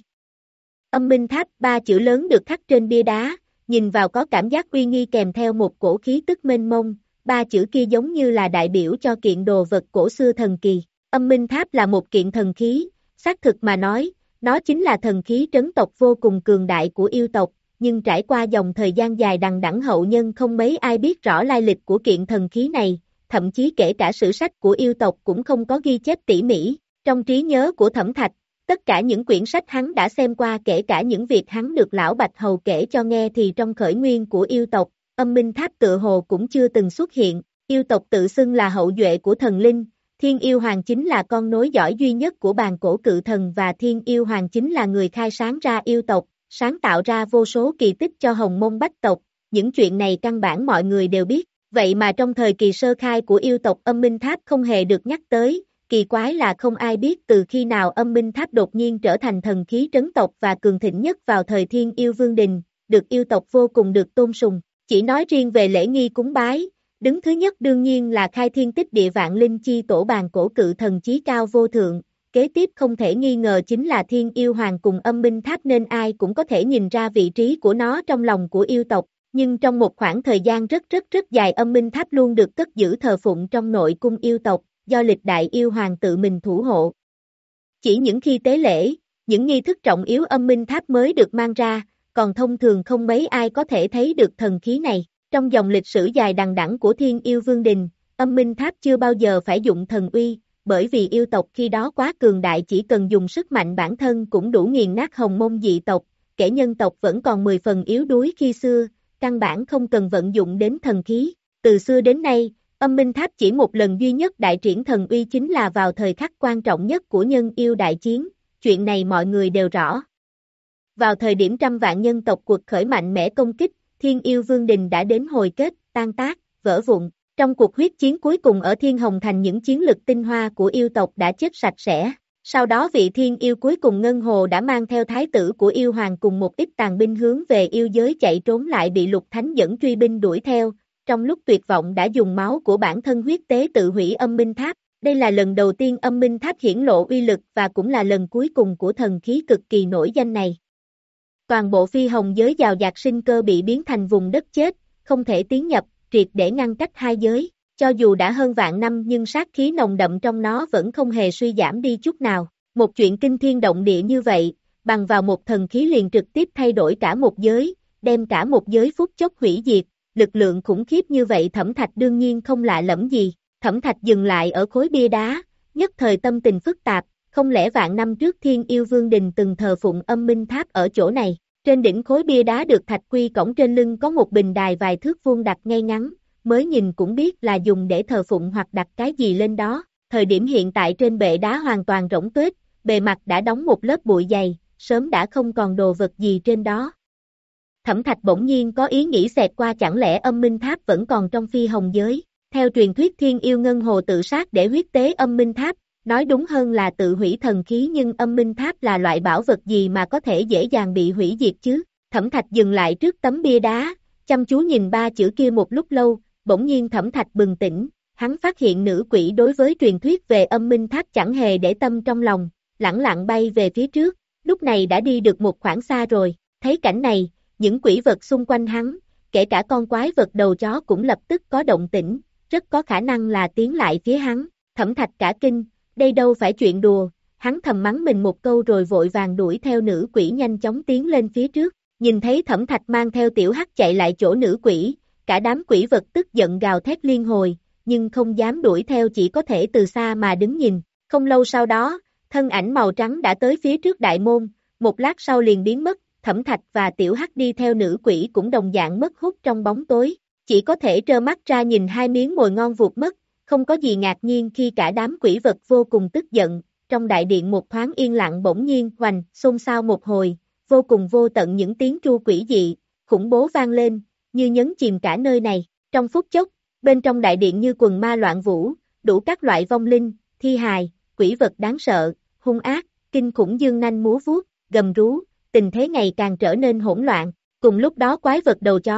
Âm Minh Tháp, ba chữ lớn được khắc trên bia đá, nhìn vào có cảm giác uy nghi kèm theo một cổ khí tức mênh mông, ba chữ kia giống như là đại biểu cho kiện đồ vật cổ xưa thần kỳ. Âm Minh Tháp là một kiện thần khí, xác thực mà nói, nó chính là thần khí trấn tộc vô cùng cường đại của yêu tộc, nhưng trải qua dòng thời gian dài đằng đẵng hậu nhân không mấy ai biết rõ lai lịch của kiện thần khí này, thậm chí kể cả sử sách của yêu tộc cũng không có ghi chép tỉ mỉ. Trong trí nhớ của Thẩm Thạch, tất cả những quyển sách hắn đã xem qua kể cả những việc hắn được Lão Bạch Hầu kể cho nghe thì trong khởi nguyên của yêu tộc, Âm Minh Tháp tựa hồ cũng chưa từng xuất hiện. Yêu tộc tự xưng là hậu duệ của thần linh, Thiên Yêu Hoàng chính là con nối dõi duy nhất của bàn cổ cự thần và Thiên Yêu Hoàng chính là người khai sáng ra yêu tộc, sáng tạo ra vô số kỳ tích cho Hồng Mông Bách tộc. Những chuyện này căn bản mọi người đều biết, vậy mà trong thời kỳ sơ khai của yêu tộc Âm Minh Tháp không hề được nhắc tới. Kỳ quái là không ai biết từ khi nào Âm Minh Tháp đột nhiên trở thành thần khí trấn tộc và cường thịnh nhất vào thời Thiên Yêu Vương Đình, được yêu tộc vô cùng được tôn sùng. Chỉ nói riêng về lễ nghi cúng bái, đứng thứ nhất đương nhiên là khai thiên tích địa vạn linh chi tổ bàn cổ cự thần chí cao vô thượng, kế tiếp không thể nghi ngờ chính là Thiên Yêu Hoàng cùng Âm Minh Tháp nên ai cũng có thể nhìn ra vị trí của nó trong lòng của yêu tộc. Nhưng trong một khoảng thời gian rất rất rất dài Âm Minh Tháp luôn được cất giữ thờ phụng trong nội cung yêu tộc, do lịch đại yêu hoàng tự mình thủ hộ. Chỉ những khi tế lễ, những nghi thức trọng yếu Âm Minh Tháp mới được mang ra, còn thông thường không mấy ai có thể thấy được thần khí này. Trong dòng lịch sử dài đằng đẵng của Thiên Yêu Vương Đình, Âm Minh Tháp chưa bao giờ phải dụng thần uy, bởi vì yêu tộc khi đó quá cường đại chỉ cần dùng sức mạnh bản thân cũng đủ nghiền nát Hồng Mông dị tộc, kể nhân tộc vẫn còn mười phần yếu đuối khi xưa, căn bản không cần vận dụng đến thần khí. Từ xưa đến nay, Âm Minh Tháp chỉ một lần duy nhất đại triển thần uy chính là vào thời khắc quan trọng nhất của nhân yêu đại chiến, chuyện này mọi người đều rõ. Vào thời điểm trăm vạn nhân tộc cuộc khởi mạnh mẽ công kích, Thiên Yêu Vương Đình đã đến hồi kết, tan tác, vỡ vụn. Trong cuộc huyết chiến cuối cùng ở Thiên Hồng Thành những chiến lực tinh hoa của yêu tộc đã chết sạch sẽ. Sau đó vị Thiên Yêu cuối cùng Ngân Hồ đã mang theo thái tử của yêu hoàng cùng một ít tàn binh hướng về yêu giới chạy trốn lại bị Lục Thánh dẫn truy binh đuổi theo. Trong lúc tuyệt vọng đã dùng máu của bản thân huyết tế tự hủy Âm Minh Tháp. Đây là lần đầu tiên Âm Minh Tháp hiển lộ uy lực và cũng là lần cuối cùng của thần khí cực kỳ nổi danh này. Toàn bộ phi hồng giới giàu dạt sinh cơ bị biến thành vùng đất chết, không thể tiến nhập, triệt để ngăn cách hai giới. Cho dù đã hơn vạn năm nhưng sát khí nồng đậm trong nó vẫn không hề suy giảm đi chút nào. Một chuyện kinh thiên động địa như vậy, bằng vào một thần khí liền trực tiếp thay đổi cả một giới, đem cả một giới phút chốc hủy diệt. Lực lượng khủng khiếp như vậy Thẩm Thạch đương nhiên không lạ lẫm gì. Thẩm Thạch dừng lại ở khối bia đá, nhất thời tâm tình phức tạp, không lẽ vạn năm trước Thiên Yêu Vương Đình từng thờ phụng Âm Minh Tháp ở chỗ này. Trên đỉnh khối bia đá được thạch quy cổng trên lưng có một bình đài vài thước vuông đặt ngay ngắn, mới nhìn cũng biết là dùng để thờ phụng hoặc đặt cái gì lên đó. Thời điểm hiện tại trên bệ đá hoàn toàn rỗng tuếch, bề mặt đã đóng một lớp bụi dày, sớm đã không còn đồ vật gì trên đó. Thẩm Thạch bỗng nhiên có ý nghĩ xẹt qua chẳng lẽ Âm Minh Tháp vẫn còn trong phi hồng giới. Theo truyền thuyết Thiên Yêu Ngân Hồ tự sát để huyết tế Âm Minh Tháp, nói đúng hơn là tự hủy thần khí nhưng Âm Minh Tháp là loại bảo vật gì mà có thể dễ dàng bị hủy diệt chứ. Thẩm Thạch dừng lại trước tấm bia đá, chăm chú nhìn ba chữ kia một lúc lâu, bỗng nhiên Thẩm Thạch bừng tỉnh, hắn phát hiện nữ quỷ đối với truyền thuyết về Âm Minh Tháp chẳng hề để tâm trong lòng, lẳng lặng bay về phía trước, lúc này đã đi được một khoảng xa rồi. Thấy cảnh này, những quỷ vật xung quanh hắn, kể cả con quái vật đầu chó cũng lập tức có động tĩnh, rất có khả năng là tiến lại phía hắn. Thẩm Thạch cả kinh, đây đâu phải chuyện đùa, hắn thầm mắng mình một câu rồi vội vàng đuổi theo nữ quỷ nhanh chóng tiến lên phía trước. Nhìn thấy Thẩm Thạch mang theo tiểu hắc chạy lại chỗ nữ quỷ, cả đám quỷ vật tức giận gào thét liên hồi, nhưng không dám đuổi theo chỉ có thể từ xa mà đứng nhìn. Không lâu sau đó, thân ảnh màu trắng đã tới phía trước đại môn, một lát sau liền biến mất. Thẩm Thạch và Tiểu Hắc đi theo nữ quỷ cũng đồng dạng mất hút trong bóng tối, chỉ có thể trơ mắt ra nhìn hai miếng mồi ngon vụt mất, không có gì ngạc nhiên khi cả đám quỷ vật vô cùng tức giận. Trong đại điện một thoáng yên lặng bỗng nhiên hoành, xôn xao một hồi, vô cùng vô tận những tiếng tru quỷ dị, khủng bố vang lên, như nhấn chìm cả nơi này. Trong phút chốc, bên trong đại điện như quần ma loạn vũ, đủ các loại vong linh, thi hài, quỷ vật đáng sợ, hung ác, kinh khủng dương nanh múa vuốt, gầm rú. Tình thế ngày càng trở nên hỗn loạn, cùng lúc đó quái vật đầu chó,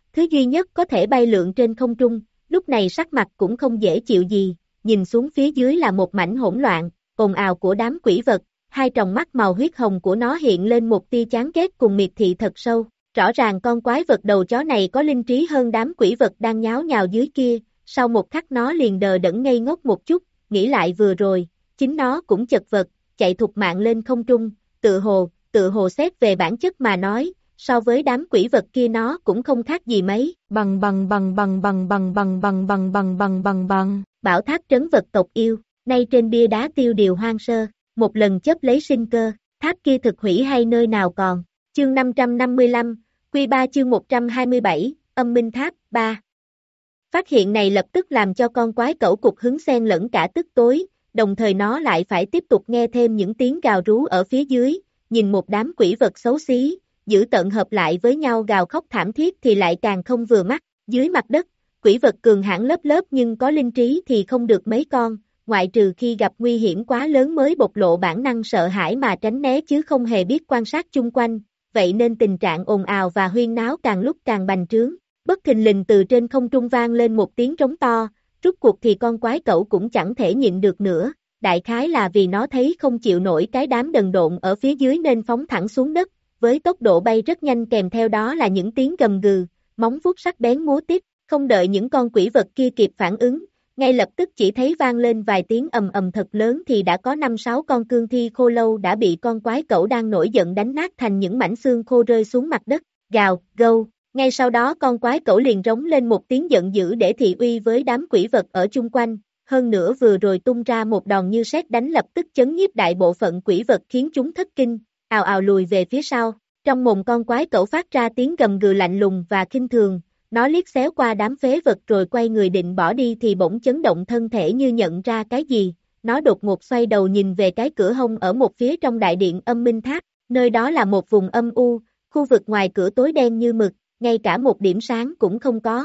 thứ duy nhất có thể bay lượn trên không trung, lúc này sắc mặt cũng không dễ chịu gì, nhìn xuống phía dưới là một mảnh hỗn loạn, ồn ào của đám quỷ vật, hai tròng mắt màu huyết hồng của nó hiện lên một tia chán ghét cùng miệt thị thật sâu, rõ ràng con quái vật đầu chó này có linh trí hơn đám quỷ vật đang nháo nhào dưới kia, sau một khắc nó liền đờ đẫn ngây ngốc một chút, nghĩ lại vừa rồi, chính nó cũng chật vật, chạy thục mạng lên không trung, tự hồ, tự hồ xét về bản chất mà nói, so với đám quỷ vật kia nó cũng không khác gì mấy, bằng bằng bằng bằng bằng bằng bằng bằng bằng bằng bằng bằng bằng, bảo tháp trấn vật tộc yêu, nay trên bia đá tiêu điều hoang sơ, một lần chấp lấy sinh cơ, tháp kia thực hủy hay nơi nào còn, chương năm trăm năm mươi lăm, quy ba chương một trăm hai mươi bảy, âm minh tháp, ba. Phát hiện này lập tức làm cho con quái cẩu cục hứng xen lẫn cả tức tối, đồng thời nó lại phải tiếp tục nghe thêm những tiếng gào rú ở phía dưới, nhìn một đám quỷ vật xấu xí, giữ tận hợp lại với nhau gào khóc thảm thiết thì lại càng không vừa mắt, dưới mặt đất, quỷ vật cường hãn lớp lớp nhưng có linh trí thì không được mấy con, ngoại trừ khi gặp nguy hiểm quá lớn mới bộc lộ bản năng sợ hãi mà tránh né chứ không hề biết quan sát chung quanh, vậy nên tình trạng ồn ào và huyên náo càng lúc càng bành trướng. Bất thình lình từ trên không trung vang lên một tiếng trống to, rút cuộc thì con quái cẩu cũng chẳng thể nhịn được nữa, đại khái là vì nó thấy không chịu nổi cái đám đần độn ở phía dưới nên phóng thẳng xuống đất, với tốc độ bay rất nhanh kèm theo đó là những tiếng gầm gừ, móng vuốt sắc bén múa tiếp, không đợi những con quỷ vật kia kịp phản ứng, ngay lập tức chỉ thấy vang lên vài tiếng ầm ầm thật lớn thì đã có năm sáu con cương thi khô lâu đã bị con quái cẩu đang nổi giận đánh nát thành những mảnh xương khô rơi xuống mặt đất, gào, gâu. Ngay sau đó con quái cẩu liền rống lên một tiếng giận dữ để thị uy với đám quỷ vật ở chung quanh, hơn nữa vừa rồi tung ra một đòn như sét đánh lập tức chấn nhiếp đại bộ phận quỷ vật khiến chúng thất kinh, ào ào lùi về phía sau, trong mồm con quái cẩu phát ra tiếng gầm gừ lạnh lùng và khinh thường, nó liếc xéo qua đám phế vật rồi quay người định bỏ đi thì bỗng chấn động thân thể như nhận ra cái gì, nó đột ngột xoay đầu nhìn về cái cửa hông ở một phía trong đại điện âm minh tháp, nơi đó là một vùng âm u, khu vực ngoài cửa tối đen như mực, ngay cả một điểm sáng cũng không có.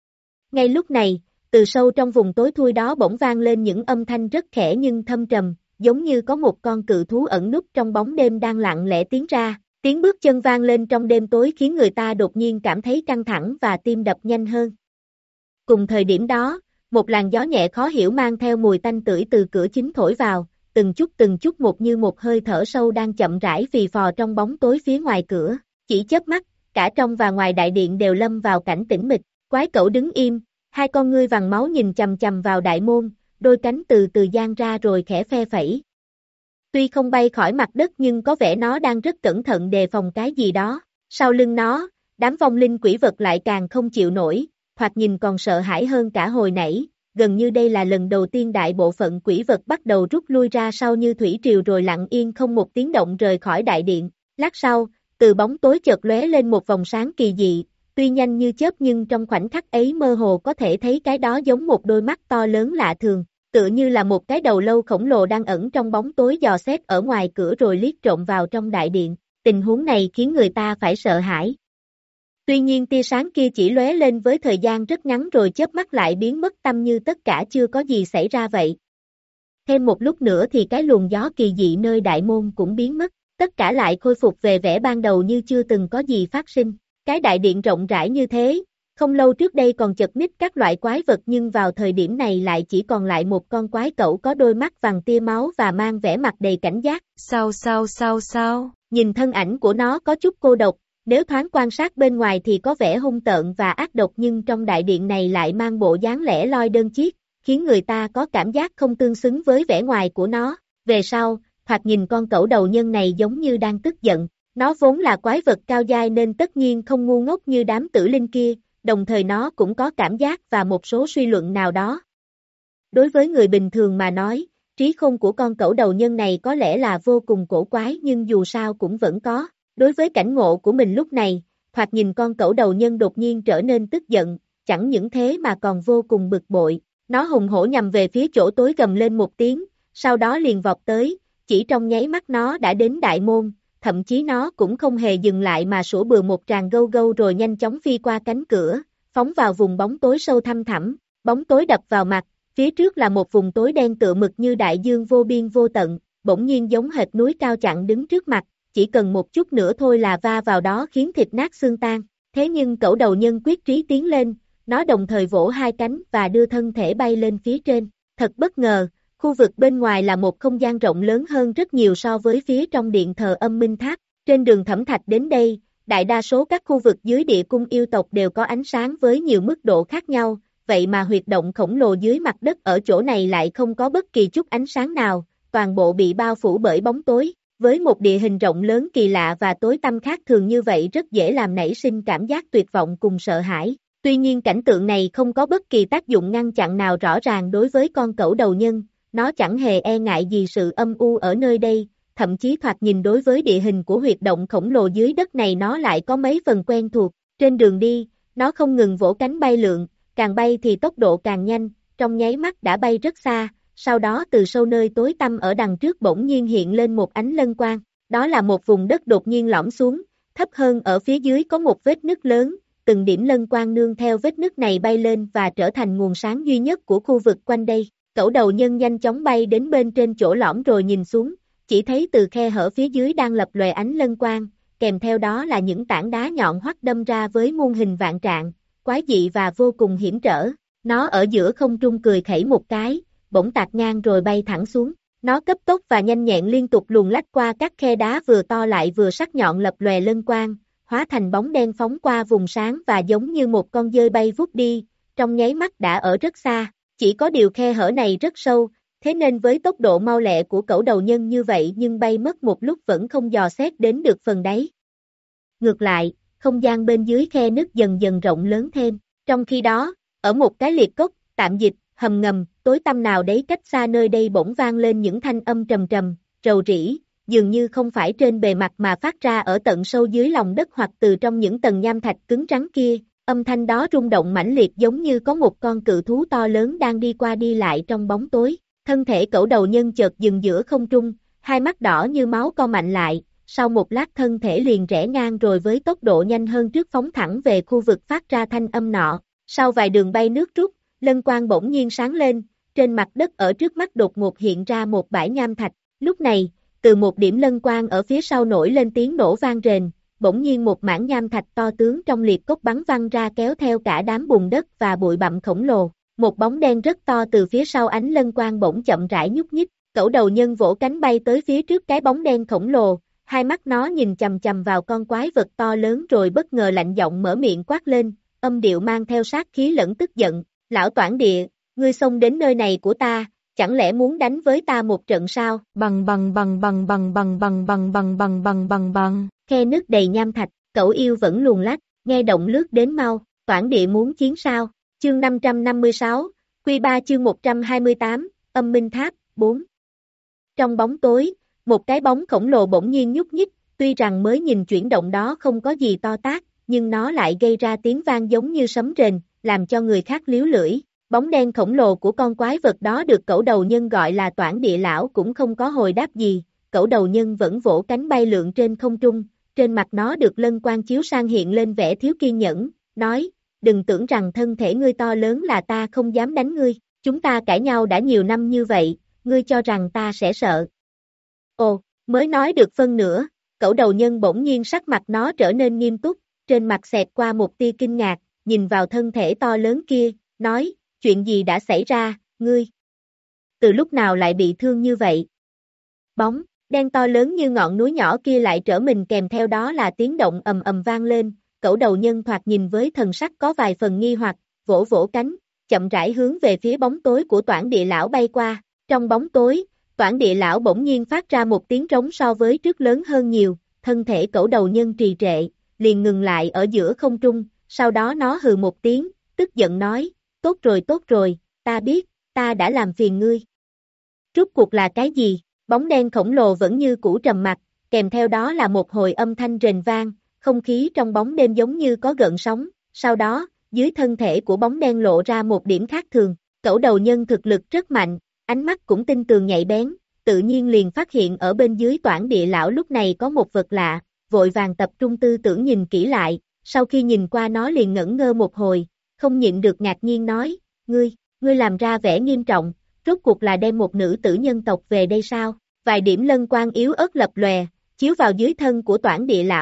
Ngay lúc này, từ sâu trong vùng tối thui đó bỗng vang lên những âm thanh rất khẽ nhưng thâm trầm, giống như có một con cự thú ẩn núp trong bóng đêm đang lặng lẽ tiến ra, tiếng bước chân vang lên trong đêm tối khiến người ta đột nhiên cảm thấy căng thẳng và tim đập nhanh hơn. Cùng thời điểm đó, một làn gió nhẹ khó hiểu mang theo mùi tanh tưởi từ cửa chính thổi vào, từng chút từng chút một như một hơi thở sâu đang chậm rãi phì phò trong bóng tối phía ngoài cửa, chỉ chớp mắt, cả trong và ngoài đại điện đều lâm vào cảnh tĩnh mịch, quái cẩu đứng im, hai con ngươi vằn máu nhìn chằm chằm vào đại môn, đôi cánh từ từ dang ra rồi khẽ phe phẩy. Tuy không bay khỏi mặt đất nhưng có vẻ nó đang rất cẩn thận đề phòng cái gì đó, sau lưng nó, đám vong linh quỷ vật lại càng không chịu nổi, hoặc nhìn còn sợ hãi hơn cả hồi nãy, gần như đây là lần đầu tiên đại bộ phận quỷ vật bắt đầu rút lui ra sau như thủy triều rồi lặng yên không một tiếng động rời khỏi đại điện, lát sau, từ bóng tối chợt lóe lên một vòng sáng kỳ dị, tuy nhanh như chớp nhưng trong khoảnh khắc ấy mơ hồ có thể thấy cái đó giống một đôi mắt to lớn lạ thường, tựa như là một cái đầu lâu khổng lồ đang ẩn trong bóng tối dò xét ở ngoài cửa rồi liếc trộm vào trong đại điện, tình huống này khiến người ta phải sợ hãi. Tuy nhiên tia sáng kia chỉ lóe lên với thời gian rất ngắn rồi chớp mắt lại biến mất tăm như tất cả chưa có gì xảy ra vậy. Thêm một lúc nữa thì cái luồng gió kỳ dị nơi đại môn cũng biến mất. Tất cả lại khôi phục về vẻ ban đầu như chưa từng có gì phát sinh. Cái đại điện rộng rãi như thế, không lâu trước đây còn chật ních các loại quái vật nhưng vào thời điểm này lại chỉ còn lại một con quái cẩu có đôi mắt vằn tia máu và mang vẻ mặt đầy cảnh giác. Sao sao sao sao? Nhìn thân ảnh của nó có chút cô độc, nếu thoáng quan sát bên ngoài thì có vẻ hung tợn và ác độc nhưng trong đại điện này lại mang bộ dáng lẻ loi đơn chiếc, khiến người ta có cảm giác không tương xứng với vẻ ngoài của nó. Về sau, hoặc nhìn con cẩu đầu nhân này giống như đang tức giận, nó vốn là quái vật cao giai nên tất nhiên không ngu ngốc như đám tử linh kia, đồng thời nó cũng có cảm giác và một số suy luận nào đó. Đối với người bình thường mà nói, trí khôn của con cẩu đầu nhân này có lẽ là vô cùng cổ quái nhưng dù sao cũng vẫn có. Đối với cảnh ngộ của mình lúc này, hoặc nhìn con cẩu đầu nhân đột nhiên trở nên tức giận, chẳng những thế mà còn vô cùng bực bội, nó hùng hổ nhằm về phía chỗ tối gầm lên một tiếng, sau đó liền vọt tới. Chỉ trong nháy mắt nó đã đến đại môn, thậm chí nó cũng không hề dừng lại mà sủa bừa một tràng gâu gâu rồi nhanh chóng phi qua cánh cửa, phóng vào vùng bóng tối sâu thăm thẳm, bóng tối đập vào mặt, phía trước là một vùng tối đen tựa mực như đại dương vô biên vô tận, bỗng nhiên giống hệt núi cao chặn đứng trước mặt, chỉ cần một chút nữa thôi là va vào đó khiến thịt nát xương tan. Thế nhưng cẩu đầu nhân quyết trí tiến lên, nó đồng thời vỗ hai cánh và đưa thân thể bay lên phía trên. Thật bất ngờ, khu vực bên ngoài là một không gian rộng lớn hơn rất nhiều so với phía trong điện thờ Âm Minh Tháp. Trên đường Thẩm Thạch đến đây, đại đa số các khu vực dưới địa cung yêu tộc đều có ánh sáng với nhiều mức độ khác nhau, vậy mà huyệt động khổng lồ dưới mặt đất ở chỗ này lại không có bất kỳ chút ánh sáng nào, toàn bộ bị bao phủ bởi bóng tối. Với một địa hình rộng lớn kỳ lạ và tối tăm khác thường như vậy rất dễ làm nảy sinh cảm giác tuyệt vọng cùng sợ hãi. Tuy nhiên cảnh tượng này không có bất kỳ tác dụng ngăn chặn nào rõ ràng đối với con cẩu đầu nhân, nó chẳng hề e ngại gì sự âm u ở nơi đây, thậm chí thoạt nhìn đối với địa hình của huyệt động khổng lồ dưới đất này nó lại có mấy phần quen thuộc. Trên đường đi, nó không ngừng vỗ cánh bay lượn, càng bay thì tốc độ càng nhanh, trong nháy mắt đã bay rất xa. Sau đó từ sâu nơi tối tăm ở đằng trước bỗng nhiên hiện lên một ánh lân quang, đó là một vùng đất đột nhiên lõm xuống, thấp hơn ở phía dưới có một vết nứt lớn, từng điểm lân quang nương theo vết nứt này bay lên và trở thành nguồn sáng duy nhất của khu vực quanh đây. Cẩu đầu nhân nhanh chóng bay đến bên trên chỗ lõm rồi nhìn xuống, chỉ thấy từ khe hở phía dưới đang lập lòe ánh lân quang, kèm theo đó là những tảng đá nhọn hoắt đâm ra với muôn hình vạn trạng, quái dị và vô cùng hiểm trở. Nó ở giữa không trung cười khẩy một cái, bỗng tạt ngang rồi bay thẳng xuống. Nó cấp tốc và nhanh nhẹn liên tục luồn lách qua các khe đá vừa to lại vừa sắc nhọn lập lòe lân quang, hóa thành bóng đen phóng qua vùng sáng và giống như một con dơi bay vút đi, trong nháy mắt đã ở rất xa. Chỉ có điều khe hở này rất sâu, thế nên với tốc độ mau lẹ của cẩu đầu nhân như vậy nhưng bay mất một lúc vẫn không dò xét đến được phần đáy. Ngược lại, không gian bên dưới khe nứt dần dần rộng lớn thêm. Trong khi đó, ở một cái liệt cốc, tạm dịch, hầm ngầm, tối tăm nào đấy cách xa nơi đây bỗng vang lên những thanh âm trầm trầm, rầu rĩ, dường như không phải trên bề mặt mà phát ra ở tận sâu dưới lòng đất hoặc từ trong những tầng nham thạch cứng rắn kia. Âm thanh đó rung động mãnh liệt giống như có một con cự thú to lớn đang đi qua đi lại trong bóng tối. Thân thể cẩu đầu nhân chợt dừng giữa không trung, hai mắt đỏ như máu co mạnh lại, sau một lát thân thể liền rẽ ngang rồi với tốc độ nhanh hơn trước phóng thẳng về khu vực phát ra thanh âm nọ. Sau vài đường bay nước rút, lân quang bỗng nhiên sáng lên, trên mặt đất ở trước mắt đột ngột hiện ra một bãi nham thạch. Lúc này, từ một điểm lân quang ở phía sau nổi lên tiếng nổ vang rền, bỗng nhiên một mảng nham thạch to tướng trong liệt cốc bắn văng ra kéo theo cả đám bùn đất và bụi bặm khổng lồ. Một bóng đen rất to từ phía sau ánh lân quang bỗng chậm rãi nhúc nhích, cẩu đầu nhân vỗ cánh bay tới phía trước cái bóng đen khổng lồ, hai mắt nó nhìn chằm chằm vào con quái vật to lớn rồi bất ngờ lạnh giọng mở miệng quát lên, âm điệu mang theo sát khí lẫn tức giận, lão toản địa, ngươi xông đến nơi này của ta, chẳng lẽ muốn đánh với ta một trận sao? Bằng bằng bằng bằng bằng bằng bằng bằng bằng bằng bằng bằng bằng, khe nước đầy nham thạch, cẩu yêu vẫn luồn lách, nghe động lướt đến mau, toản địa muốn chiến sao? Chương năm trăm năm mươi sáu, Quy ba chương một trăm hai mươi tám, Âm Minh Tháp, bốn. Trong bóng tối, một cái bóng khổng lồ bỗng nhiên nhúc nhích, tuy rằng mới nhìn chuyển động đó không có gì to tát, nhưng nó lại gây ra tiếng vang giống như sấm rền, làm cho người khác líu lưỡi. Bóng đen khổng lồ của con quái vật đó được cẩu đầu nhân gọi là toản địa lão cũng không có hồi đáp gì, cẩu đầu nhân vẫn vỗ cánh bay lượn trên không trung, trên mặt nó được lân quang chiếu sang hiện lên vẻ thiếu kiên nhẫn, nói, đừng tưởng rằng thân thể ngươi to lớn là ta không dám đánh ngươi, chúng ta cãi nhau đã nhiều năm như vậy, ngươi cho rằng ta sẽ sợ. Ồ, mới nói được phân nửa, cẩu đầu nhân bỗng nhiên sắc mặt nó trở nên nghiêm túc, trên mặt xẹt qua một tia kinh ngạc, nhìn vào thân thể to lớn kia, nói, chuyện gì đã xảy ra, ngươi? Từ lúc nào lại bị thương như vậy? Bóng đen to lớn như ngọn núi nhỏ kia lại trở mình kèm theo đó là tiếng động ầm ầm vang lên, cẩu đầu nhân thoạt nhìn với thần sắc có vài phần nghi hoặc, vỗ vỗ cánh, chậm rãi hướng về phía bóng tối của toản địa lão bay qua, trong bóng tối, toản địa lão bỗng nhiên phát ra một tiếng trống so với trước lớn hơn nhiều, thân thể cẩu đầu nhân trì trệ, liền ngừng lại ở giữa không trung, sau đó nó hừ một tiếng, tức giận nói, tốt rồi tốt rồi, ta biết, ta đã làm phiền ngươi. Rốt cuộc là cái gì? Bóng đen khổng lồ vẫn như cũ trầm mặc, kèm theo đó là một hồi âm thanh rền vang, không khí trong bóng đêm giống như có gợn sóng, sau đó, dưới thân thể của bóng đen lộ ra một điểm khác thường, cẩu đầu nhân thực lực rất mạnh, ánh mắt cũng tinh tường nhạy bén, tự nhiên liền phát hiện ở bên dưới toản địa lão lúc này có một vật lạ, vội vàng tập trung tư tưởng nhìn kỹ lại, sau khi nhìn qua nó liền ngẩn ngơ một hồi, không nhịn được ngạc nhiên nói, ngươi, ngươi làm ra vẻ nghiêm trọng, rốt cuộc là đem một nữ tử nhân tộc về đây sao? Vài điểm lân quang yếu ớt lập lòe, chiếu vào dưới thân của toản địa lão,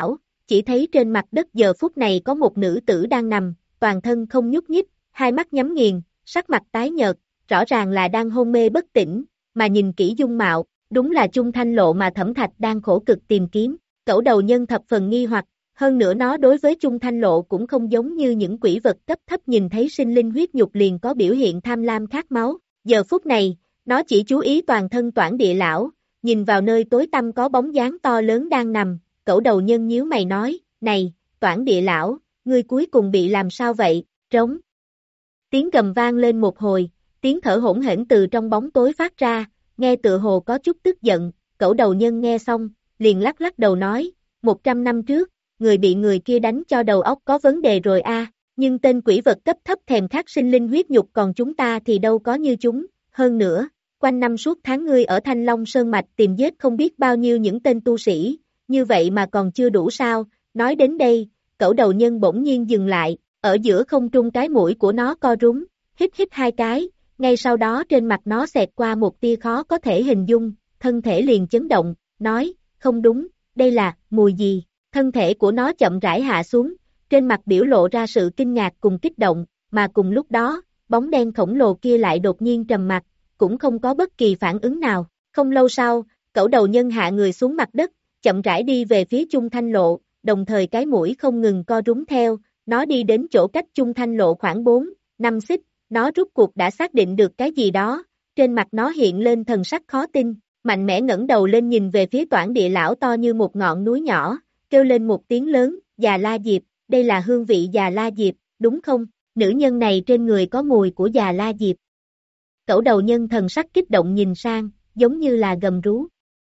chỉ thấy trên mặt đất giờ phút này có một nữ tử đang nằm, toàn thân không nhúc nhích, hai mắt nhắm nghiền, sắc mặt tái nhợt, rõ ràng là đang hôn mê bất tỉnh, mà nhìn kỹ dung mạo, đúng là Chung Thanh Lộ mà Thẩm Thạch đang khổ cực tìm kiếm. Cẩu đầu nhân thập phần nghi hoặc, hơn nữa nó đối với Chung Thanh Lộ cũng không giống như những quỷ vật cấp thấp nhìn thấy sinh linh huyết nhục liền có biểu hiện tham lam khát máu. Giờ phút này, nó chỉ chú ý toàn thân Toản Địa Lão, nhìn vào nơi tối tăm có bóng dáng to lớn đang nằm, cẩu đầu nhân nhíu mày nói, này, Toản Địa Lão, ngươi cuối cùng bị làm sao vậy, trống. Tiếng gầm vang lên một hồi, tiếng thở hỗn hển từ trong bóng tối phát ra, nghe tựa hồ có chút tức giận, cẩu đầu nhân nghe xong, liền lắc lắc đầu nói, một trăm năm trước, người bị người kia đánh cho đầu óc có vấn đề rồi a, nhưng tên quỷ vật cấp thấp thèm khát sinh linh huyết nhục còn chúng ta thì đâu có như chúng, hơn nữa, quanh năm suốt tháng ngươi ở Thanh Long Sơn Mạch tìm giết không biết bao nhiêu những tên tu sĩ, như vậy mà còn chưa đủ sao, nói đến đây, cẩu đầu nhân bỗng nhiên dừng lại, ở giữa không trung cái mũi của nó co rúm, hít hít hai cái, ngay sau đó trên mặt nó xẹt qua một tia khó có thể hình dung, thân thể liền chấn động, nói, không đúng, đây là, mùi gì, thân thể của nó chậm rãi hạ xuống, trên mặt biểu lộ ra sự kinh ngạc cùng kích động, mà cùng lúc đó, bóng đen khổng lồ kia lại đột nhiên trầm mặt, cũng không có bất kỳ phản ứng nào, không lâu sau, cẩu đầu nhân hạ người xuống mặt đất, chậm rãi đi về phía Chung Thanh Lộ, đồng thời cái mũi không ngừng co rúm theo, nó đi đến chỗ cách Chung Thanh Lộ khoảng bốn, năm xích, nó rút cuộc đã xác định được cái gì đó, trên mặt nó hiện lên thần sắc khó tin, mạnh mẽ ngẩng đầu lên nhìn về phía Toản Địa Lão to như một ngọn núi nhỏ, kêu lên một tiếng lớn, Già La Diệp, đây là hương vị Già La Diệp, đúng không? Nữ nhân này trên người có mùi của Già La Diệp. Cẩu đầu nhân thần sắc kích động nhìn sang, giống như là gầm rú.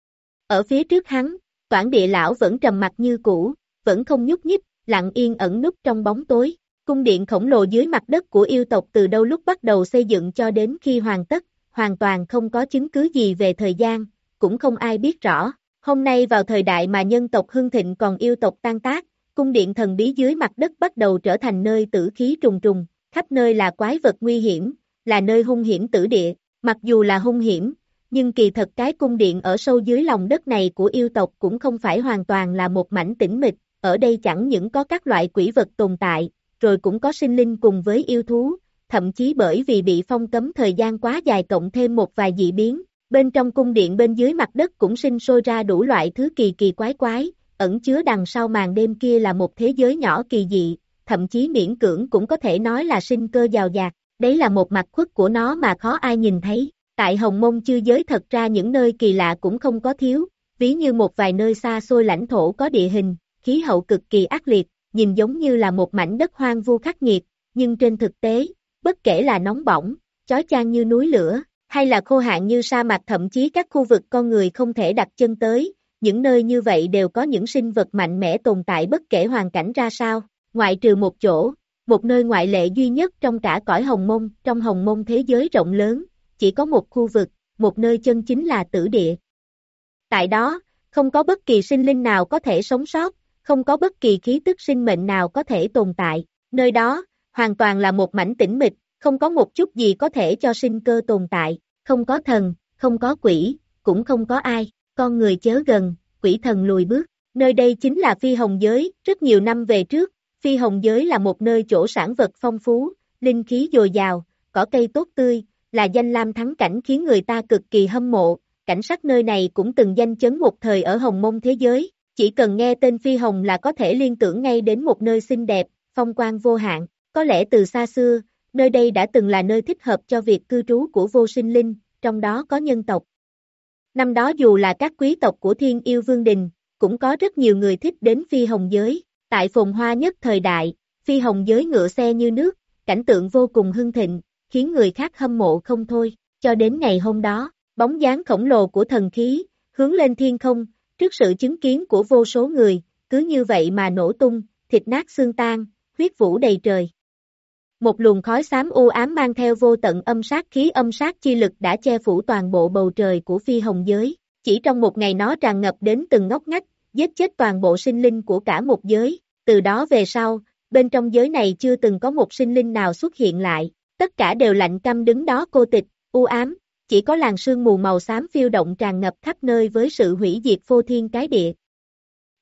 Ở phía trước hắn, Toản Địa Lão vẫn trầm mặt như cũ, vẫn không nhúc nhích, lặng yên ẩn núp trong bóng tối. Cung điện khổng lồ dưới mặt đất của yêu tộc từ đâu lúc bắt đầu xây dựng cho đến khi hoàn tất, hoàn toàn không có chứng cứ gì về thời gian, cũng không ai biết rõ. Hôm nay vào thời đại mà nhân tộc hưng thịnh còn yêu tộc tan tác, cung điện thần bí dưới mặt đất bắt đầu trở thành nơi tử khí trùng trùng, khắp nơi là quái vật nguy hiểm, là nơi hung hiểm tử địa, mặc dù là hung hiểm, nhưng kỳ thật cái cung điện ở sâu dưới lòng đất này của yêu tộc cũng không phải hoàn toàn là một mảnh tĩnh mịch, ở đây chẳng những có các loại quỷ vật tồn tại, rồi cũng có sinh linh cùng với yêu thú, thậm chí bởi vì bị phong cấm thời gian quá dài cộng thêm một vài dị biến, bên trong cung điện bên dưới mặt đất cũng sinh sôi ra đủ loại thứ kỳ kỳ quái quái, ẩn chứa đằng sau màn đêm kia là một thế giới nhỏ kỳ dị, thậm chí miễn cưỡng cũng có thể nói là sinh cơ giàu dạt, đấy là một mặt khuất của nó mà khó ai nhìn thấy. Tại Hồng Mông Chư Giới thật ra những nơi kỳ lạ cũng không có thiếu, ví như một vài nơi xa xôi lãnh thổ có địa hình, khí hậu cực kỳ ác liệt, nhìn giống như là một mảnh đất hoang vu khắc nghiệt, nhưng trên thực tế, bất kể là nóng bỏng, chói chang như núi lửa, hay là khô hạn như sa mạc thậm chí các khu vực con người không thể đặt chân tới, những nơi như vậy đều có những sinh vật mạnh mẽ tồn tại bất kể hoàn cảnh ra sao, ngoại trừ một chỗ, một nơi ngoại lệ duy nhất trong cả cõi Hồng Mông, trong Hồng Mông thế giới rộng lớn, chỉ có một khu vực, một nơi chân chính là tử địa. Tại đó, không có bất kỳ sinh linh nào có thể sống sót, không có bất kỳ khí tức sinh mệnh nào có thể tồn tại, nơi đó, hoàn toàn là một mảnh tĩnh mịch, không có một chút gì có thể cho sinh cơ tồn tại, không có thần, không có quỷ, cũng không có ai, con người chớ gần, quỷ thần lùi bước, nơi đây chính là Phi Hồng Giới, rất nhiều năm về trước, Phi Hồng Giới là một nơi chỗ sản vật phong phú, linh khí dồi dào, cỏ cây tốt tươi, là danh lam thắng cảnh khiến người ta cực kỳ hâm mộ, cảnh sắc nơi này cũng từng danh chấn một thời ở Hồng Mông thế giới, chỉ cần nghe tên Phi Hồng là có thể liên tưởng ngay đến một nơi xinh đẹp, phong quang vô hạn, có lẽ từ xa xưa, nơi đây đã từng là nơi thích hợp cho việc cư trú của vô sinh linh, trong đó có nhân tộc. Năm đó dù là các quý tộc của Thiên Yêu Vương Đình, cũng có rất nhiều người thích đến Phi Hồng Giới, tại phồn hoa nhất thời đại, Phi Hồng Giới ngựa xe như nước, cảnh tượng vô cùng hưng thịnh, khiến người khác hâm mộ không thôi, cho đến ngày hôm đó, bóng dáng khổng lồ của thần khí, hướng lên thiên không, trước sự chứng kiến của vô số người, cứ như vậy mà nổ tung, thịt nát xương tan, huyết vũ đầy trời. Một luồng khói xám u ám mang theo vô tận âm sát khí âm sát chi lực đã che phủ toàn bộ bầu trời của Phi Hồng Giới, chỉ trong một ngày nó tràn ngập đến từng ngóc ngách, giết chết toàn bộ sinh linh của cả một giới, từ đó về sau, bên trong giới này chưa từng có một sinh linh nào xuất hiện lại, tất cả đều lạnh căm đứng đó cô tịch, u ám, chỉ có làn sương mù màu xám phiêu động tràn ngập khắp nơi với sự hủy diệt phô thiên cái địa.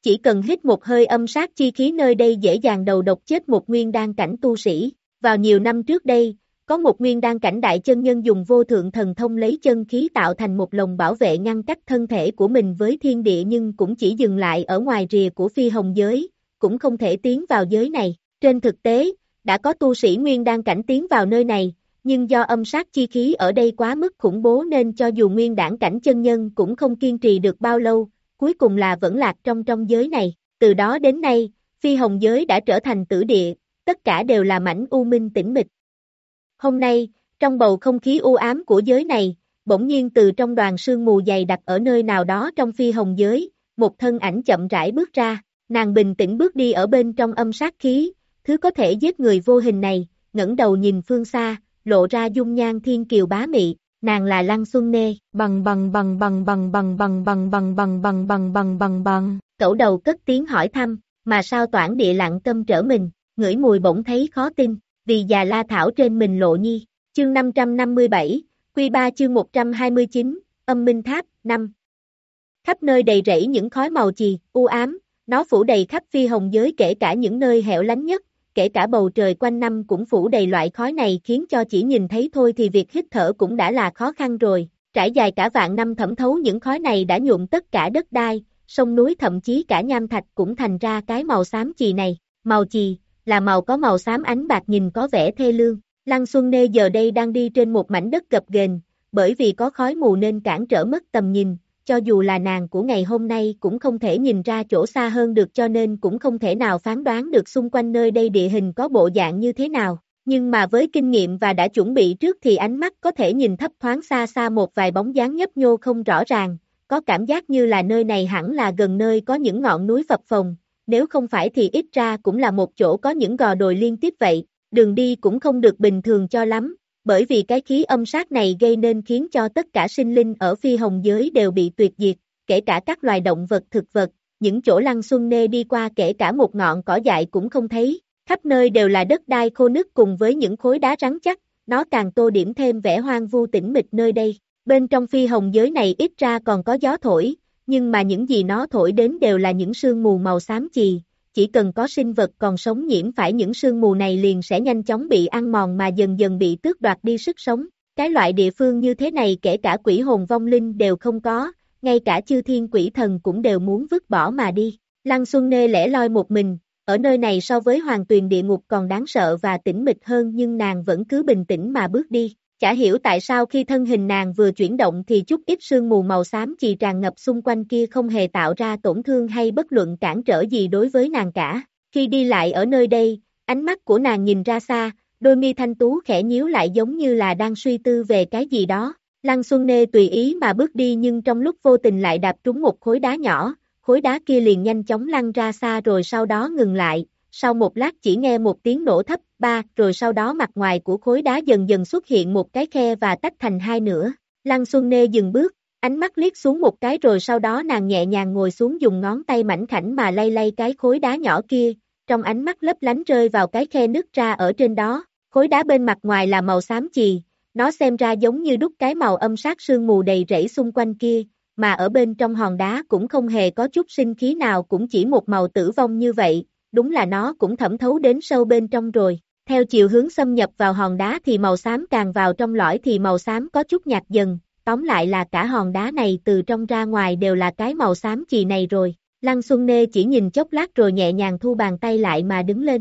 chỉ cần hít một hơi âm sát chi khí nơi đây dễ dàng đầu độc chết một nguyên đan cảnh tu sĩ. Vào nhiều năm trước đây, có một nguyên đan cảnh đại chân nhân dùng vô thượng thần thông lấy chân khí tạo thành một lồng bảo vệ ngăn cách thân thể của mình với thiên địa nhưng cũng chỉ dừng lại ở ngoài rìa của phi hồng giới, cũng không thể tiến vào giới này. Trên thực tế, đã có tu sĩ nguyên đan cảnh tiến vào nơi này, nhưng do âm sát chi khí ở đây quá mức khủng bố nên cho dù nguyên đan cảnh chân nhân cũng không kiên trì được bao lâu, cuối cùng là vẫn lạc trong trong giới này. Từ đó đến nay, phi hồng giới đã trở thành tử địa, tất cả đều là mảnh u minh tĩnh mịch. Hôm nay, trong bầu không khí u ám của giới này, bỗng nhiên từ trong đoàn sương mù dày đặc ở nơi nào đó trong phi hồng giới, một thân ảnh chậm rãi bước ra, nàng bình tĩnh bước đi ở bên trong âm sát khí, thứ có thể giết người vô hình này, ngẩng đầu nhìn phương xa, lộ ra dung nhan thiên kiều bá mị, nàng là Lăng Xuân Nê, bằng bằng bằng bằng bằng bằng bằng bằng bằng bằng bằng bằng bằng bằng bằng, cẩu đầu cất tiếng hỏi thăm, mà sao toản địa lặng câm trở mình, ngửi mùi bỗng thấy khó tin, vì già la thảo trên mình lộ nhi, chương năm trăm năm mươi bảy, Quy ba chương một trăm hai mươi chín, âm minh tháp, năm. Khắp nơi đầy rẫy những khói màu chì, u ám, nó phủ đầy khắp phi hồng giới kể cả những nơi hẻo lánh nhất, kể cả bầu trời quanh năm cũng phủ đầy loại khói này khiến cho chỉ nhìn thấy thôi thì việc hít thở cũng đã là khó khăn rồi, trải dài cả vạn năm thẩm thấu những khói này đã nhuộm tất cả đất đai, sông núi thậm chí cả nham thạch cũng thành ra cái màu xám chì này, màu chì, là màu có màu xám ánh bạc nhìn có vẻ thê lương. Lăng Xuân Nê giờ đây đang đi trên một mảnh đất gập ghềnh, bởi vì có khói mù nên cản trở mất tầm nhìn, cho dù là nàng của ngày hôm nay cũng không thể nhìn ra chỗ xa hơn được cho nên cũng không thể nào phán đoán được xung quanh nơi đây địa hình có bộ dạng như thế nào. Nhưng mà với kinh nghiệm và đã chuẩn bị trước thì ánh mắt có thể nhìn thấp thoáng xa xa một vài bóng dáng nhấp nhô không rõ ràng, có cảm giác như là nơi này hẳn là gần nơi có những ngọn núi phập phồng, nếu không phải thì ít ra cũng là một chỗ có những gò đồi liên tiếp vậy, đường đi cũng không được bình thường cho lắm, bởi vì cái khí âm sát này gây nên khiến cho tất cả sinh linh ở phi hồng giới đều bị tuyệt diệt, kể cả các loài động vật thực vật, những chỗ Lăng Xuân Nê đi qua kể cả một ngọn cỏ dại cũng không thấy, khắp nơi đều là đất đai khô nứt cùng với những khối đá rắn chắc, nó càng tô điểm thêm vẻ hoang vu tĩnh mịch nơi đây, bên trong phi hồng giới này ít ra còn có gió thổi, nhưng mà những gì nó thổi đến đều là những sương mù màu xám chì, chỉ cần có sinh vật còn sống nhiễm phải những sương mù này liền sẽ nhanh chóng bị ăn mòn mà dần dần bị tước đoạt đi sức sống. Cái loại địa phương như thế này kể cả quỷ hồn vong linh đều không có, ngay cả chư thiên quỷ thần cũng đều muốn vứt bỏ mà đi. Lăng Xuân Nê lẻ loi một mình, ở nơi này so với hoàng tuyền địa ngục còn đáng sợ và tĩnh mịch hơn nhưng nàng vẫn cứ bình tĩnh mà bước đi. Chả hiểu tại sao khi thân hình nàng vừa chuyển động thì chút ít sương mù màu xám chì tràn ngập xung quanh kia không hề tạo ra tổn thương hay bất luận cản trở gì đối với nàng cả. Khi đi lại ở nơi đây, ánh mắt của nàng nhìn ra xa, đôi mi thanh tú khẽ nhíu lại giống như là đang suy tư về cái gì đó. Lăng Xuân Nê tùy ý mà bước đi nhưng trong lúc vô tình lại đạp trúng một khối đá nhỏ, khối đá kia liền nhanh chóng lăn ra xa rồi sau đó ngừng lại. Sau một lát chỉ nghe một tiếng nổ thấp, ba, rồi sau đó mặt ngoài của khối đá dần dần xuất hiện một cái khe và tách thành hai nửa. Lăng Xuân Nê dừng bước, ánh mắt liếc xuống một cái rồi sau đó nàng nhẹ nhàng ngồi xuống dùng ngón tay mảnh khảnh mà lay lay cái khối đá nhỏ kia, trong ánh mắt lấp lánh rơi vào cái khe nứt ra ở trên đó. Khối đá bên mặt ngoài là màu xám chì, nó xem ra giống như đúc cái màu âm sát sương mù đầy rẫy xung quanh kia, mà ở bên trong hòn đá cũng không hề có chút sinh khí nào cũng chỉ một màu tử vong như vậy. Đúng là nó cũng thẩm thấu đến sâu bên trong rồi. Theo chiều hướng xâm nhập vào hòn đá thì màu xám càng vào trong lõi thì màu xám có chút nhạt dần, tóm lại là cả hòn đá này từ trong ra ngoài đều là cái màu xám chì này rồi. Lăng Xuân Nê chỉ nhìn chốc lát rồi nhẹ nhàng thu bàn tay lại mà đứng lên.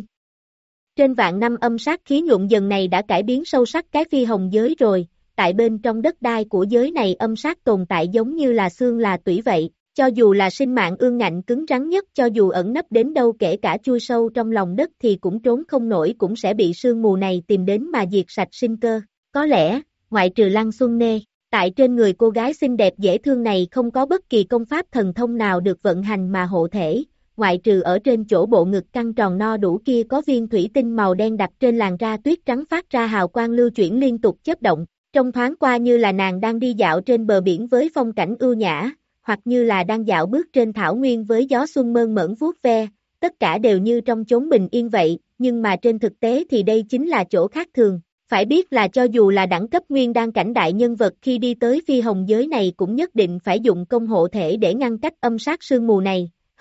Trên vạn năm âm sát khí nhuộm dần này đã cải biến sâu sắc cái phi hồng giới rồi, tại bên trong đất đai của giới này âm sát tồn tại giống như là xương là tủy vậy. Cho dù là sinh mạng ương ngạnh cứng rắn nhất cho dù ẩn nấp đến đâu kể cả chui sâu trong lòng đất thì cũng trốn không nổi cũng sẽ bị sương mù này tìm đến mà diệt sạch sinh cơ. Có lẽ, ngoại trừ Lăng Xuân Nê, tại trên người cô gái xinh đẹp dễ thương này không có bất kỳ công pháp thần thông nào được vận hành mà hộ thể, ngoại trừ ở trên chỗ bộ ngực căng tròn no đủ kia có viên thủy tinh màu đen đặt trên làn da tuyết trắng phát ra hào quang lưu chuyển liên tục chớp động, trông thoáng qua như là nàng đang đi dạo trên bờ biển với phong cảnh ưu nhã, hoặc như là đang dạo bước trên thảo nguyên với gió xuân mơn mởn vuốt ve, tất cả đều như trong chốn bình yên vậy, nhưng mà trên thực tế thì đây chính là chỗ khác thường. Phải biết là cho dù là đẳng cấp nguyên đan cảnh đại nhân vật khi đi tới phi hồng giới này cũng nhất định phải dụng công hộ thể để ngăn cách âm sát sương mù này,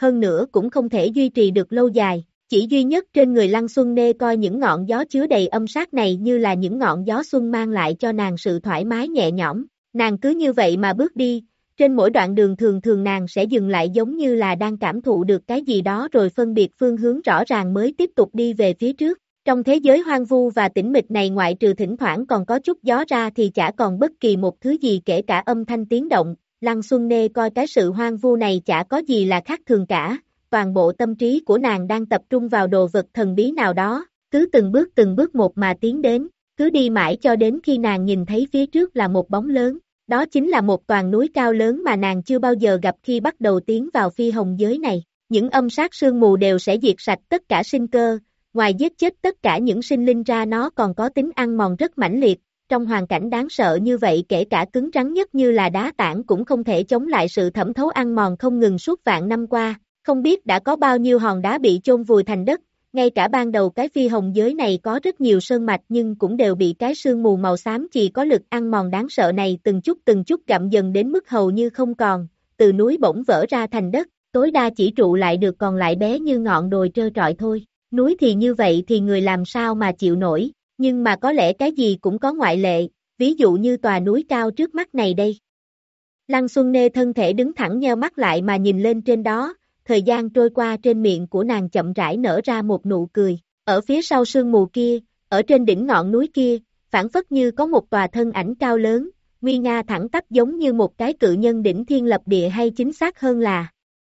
hơn nữa cũng không thể duy trì được lâu dài. Chỉ duy nhất trên người Lăng Xuân Nê coi những ngọn gió chứa đầy âm sát này như là những ngọn gió xuân mang lại cho nàng sự thoải mái nhẹ nhõm. Nàng cứ như vậy mà bước đi, trên mỗi đoạn đường thường thường nàng sẽ dừng lại giống như là đang cảm thụ được cái gì đó rồi phân biệt phương hướng rõ ràng mới tiếp tục đi về phía trước. Trong thế giới hoang vu và tĩnh mịch này ngoại trừ thỉnh thoảng còn có chút gió ra thì chả còn bất kỳ một thứ gì kể cả âm thanh tiếng động. Lăng Xuân Nê coi cái sự hoang vu này chả có gì là khác thường cả. Toàn bộ tâm trí của nàng đang tập trung vào đồ vật thần bí nào đó, cứ từng bước từng bước một mà tiến đến, cứ đi mãi cho đến khi nàng nhìn thấy phía trước là một bóng lớn, đó chính là một toàn núi cao lớn mà nàng chưa bao giờ gặp khi bắt đầu tiến vào phi hồng giới này. Những âm sát sương mù đều sẽ diệt sạch tất cả sinh cơ, ngoài giết chết tất cả những sinh linh ra nó còn có tính ăn mòn rất mãnh liệt. Trong hoàn cảnh đáng sợ như vậy kể cả cứng rắn nhất như là đá tảng cũng không thể chống lại sự thẩm thấu ăn mòn không ngừng suốt vạn năm qua. Không biết đã có bao nhiêu hòn đá bị chôn vùi thành đất, ngay cả ban đầu cái phi hồng giới này có rất nhiều sơn mạch nhưng cũng đều bị cái sương mù màu xám chỉ có lực ăn mòn đáng sợ này từng chút từng chút gặm dần đến mức hầu như không còn, từ núi bỗng vỡ ra thành đất, tối đa chỉ trụ lại được còn lại bé như ngọn đồi trơ trọi thôi. Núi thì như vậy thì người làm sao mà chịu nổi, nhưng mà có lẽ cái gì cũng có ngoại lệ, ví dụ như tòa núi cao trước mắt này đây. Lăng Xuân Nê thân thể đứng thẳng nheo mắt lại mà nhìn lên trên đó. Thời gian trôi qua trên miệng của nàng chậm rãi nở ra một nụ cười, ở phía sau sương mù kia, ở trên đỉnh ngọn núi kia, phảng phất như có một tòa thân ảnh cao lớn, nguy nga thẳng tắp giống như một cái cự nhân đỉnh thiên lập địa hay chính xác hơn là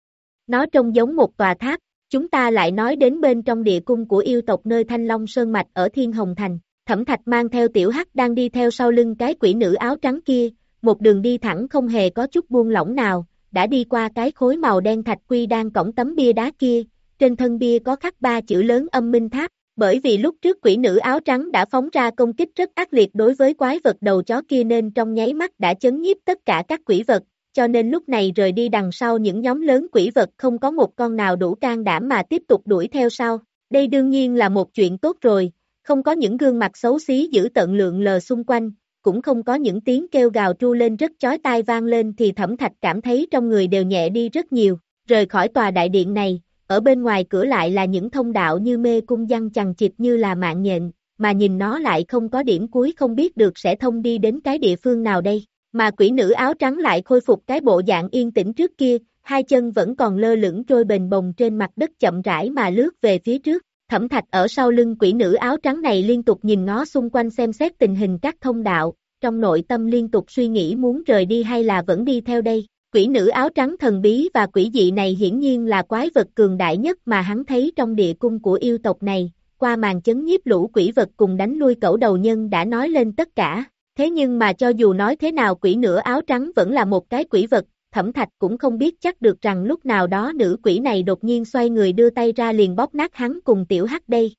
nó trông giống một tòa tháp. Chúng ta lại nói đến bên trong địa cung của yêu tộc nơi Thanh Long Sơn Mạch ở Thiên Hồng Thành, Thẩm Thạch mang theo Tiểu Hắc đang đi theo sau lưng cái quỷ nữ áo trắng kia, một đường đi thẳng không hề có chút buông lỏng nào. Đã đi qua cái khối màu đen thạch quy đang cõng tấm bia đá kia, trên thân bia có khắc ba chữ lớn Âm Minh Tháp, bởi vì lúc trước quỷ nữ áo trắng đã phóng ra công kích rất ác liệt đối với quái vật đầu chó kia nên trong nháy mắt đã chấn nhiếp tất cả các quỷ vật, cho nên lúc này rời đi đằng sau những nhóm lớn quỷ vật không có một con nào đủ can đảm mà tiếp tục đuổi theo sau. Đây đương nhiên là một chuyện tốt rồi, không có những gương mặt xấu xí giữ tận lượng lờ xung quanh. Cũng không có những tiếng kêu gào tru lên rất chói tai vang lên thì Thẩm Thạch cảm thấy trong người đều nhẹ đi rất nhiều, rời khỏi tòa đại điện này, ở bên ngoài cửa lại là những thông đạo như mê cung giăng chằng chịt như là mạng nhện, mà nhìn nó lại không có điểm cuối không biết được sẽ thông đi đến cái địa phương nào đây, mà quỷ nữ áo trắng lại khôi phục cái bộ dạng yên tĩnh trước kia, hai chân vẫn còn lơ lửng trôi bềnh bồng trên mặt đất chậm rãi mà lướt về phía trước. Thẩm Thạch ở sau lưng quỷ nữ áo trắng này liên tục nhìn ngó xung quanh xem xét tình hình các thông đạo, trong nội tâm liên tục suy nghĩ muốn rời đi hay là vẫn đi theo đây. Quỷ nữ áo trắng thần bí và quỷ dị này hiển nhiên là quái vật cường đại nhất mà hắn thấy trong địa cung của yêu tộc này, qua màn chấn nhiếp lũ quỷ vật cùng đánh lui cẩu đầu nhân đã nói lên tất cả. Thế nhưng mà cho dù nói thế nào quỷ nữ áo trắng vẫn là một cái quỷ vật, Thẩm Thạch cũng không biết chắc được rằng lúc nào đó nữ quỷ này đột nhiên xoay người đưa tay ra liền bóp nát hắn cùng Tiểu Hắc đây.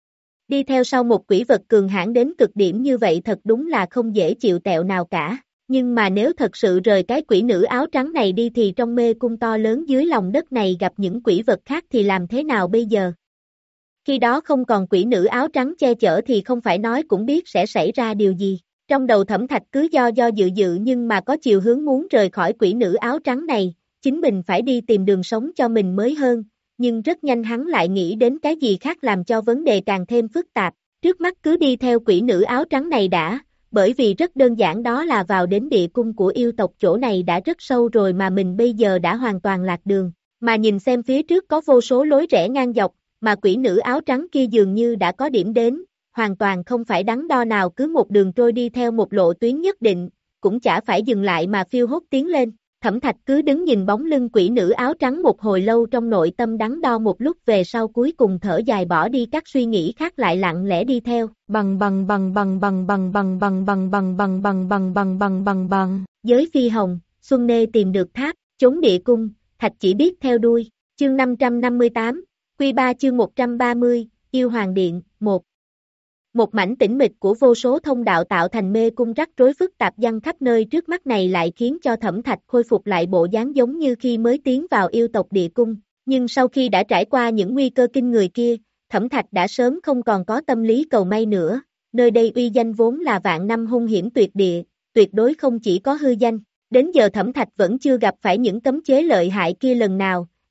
Đi theo sau một quỷ vật cường hãn đến cực điểm như vậy thật đúng là không dễ chịu tẹo nào cả, nhưng mà nếu thật sự rời cái quỷ nữ áo trắng này đi thì trong mê cung to lớn dưới lòng đất này gặp những quỷ vật khác thì làm thế nào bây giờ? Khi đó không còn quỷ nữ áo trắng che chở thì không phải nói cũng biết sẽ xảy ra điều gì. Trong đầu Thẩm Thạch cứ do do dự dự nhưng mà có chiều hướng muốn rời khỏi quỷ nữ áo trắng này, chính mình phải đi tìm đường sống cho mình mới hơn, nhưng rất nhanh hắn lại nghĩ đến cái gì khác làm cho vấn đề càng thêm phức tạp, trước mắt cứ đi theo quỷ nữ áo trắng này đã, bởi vì rất đơn giản đó là vào đến địa cung của yêu tộc chỗ này đã rất sâu rồi mà mình bây giờ đã hoàn toàn lạc đường, mà nhìn xem phía trước có vô số lối rẽ ngang dọc, mà quỷ nữ áo trắng kia dường như đã có điểm đến, hoàn toàn không phải đắn đo nào cứ một đường trôi đi theo một lộ tuyến nhất định, cũng chả phải dừng lại mà phiêu hốt tiến lên. Thẩm Thạch cứ đứng nhìn bóng lưng quỷ nữ áo trắng một hồi lâu trong nội tâm đắn đo một lúc về sau cuối cùng thở dài bỏ đi các suy nghĩ khác lại lặng lẽ đi theo. Bằng bằng bằng bằng bằng bằng bằng bằng bằng bằng bằng bằng bằng bằng bằng bằng bằng. Giới phi hồng, Xuân Nê tìm được tháp, trốn địa cung, Thạch chỉ biết theo đuôi. Chương năm trăm năm mươi tám, Quy ba chương một trăm ba mươi, Yêu Hoàng Điện, một. Một mảnh tĩnh mịch của vô số thông đạo tạo thành mê cung rắc rối phức tạp giăng khắp nơi trước mắt này lại khiến cho Thẩm Thạch khôi phục lại bộ dáng giống như khi mới tiến vào yêu tộc địa cung, nhưng sau khi đã trải qua những nguy cơ kinh người kia, Thẩm Thạch đã sớm không còn có tâm lý cầu may nữa, nơi đây uy danh vốn là vạn năm hung hiểm tuyệt địa, tuyệt đối không chỉ có hư danh, đến giờ Thẩm Thạch vẫn chưa gặp phải những cấm chế lợi hại kia lần nào,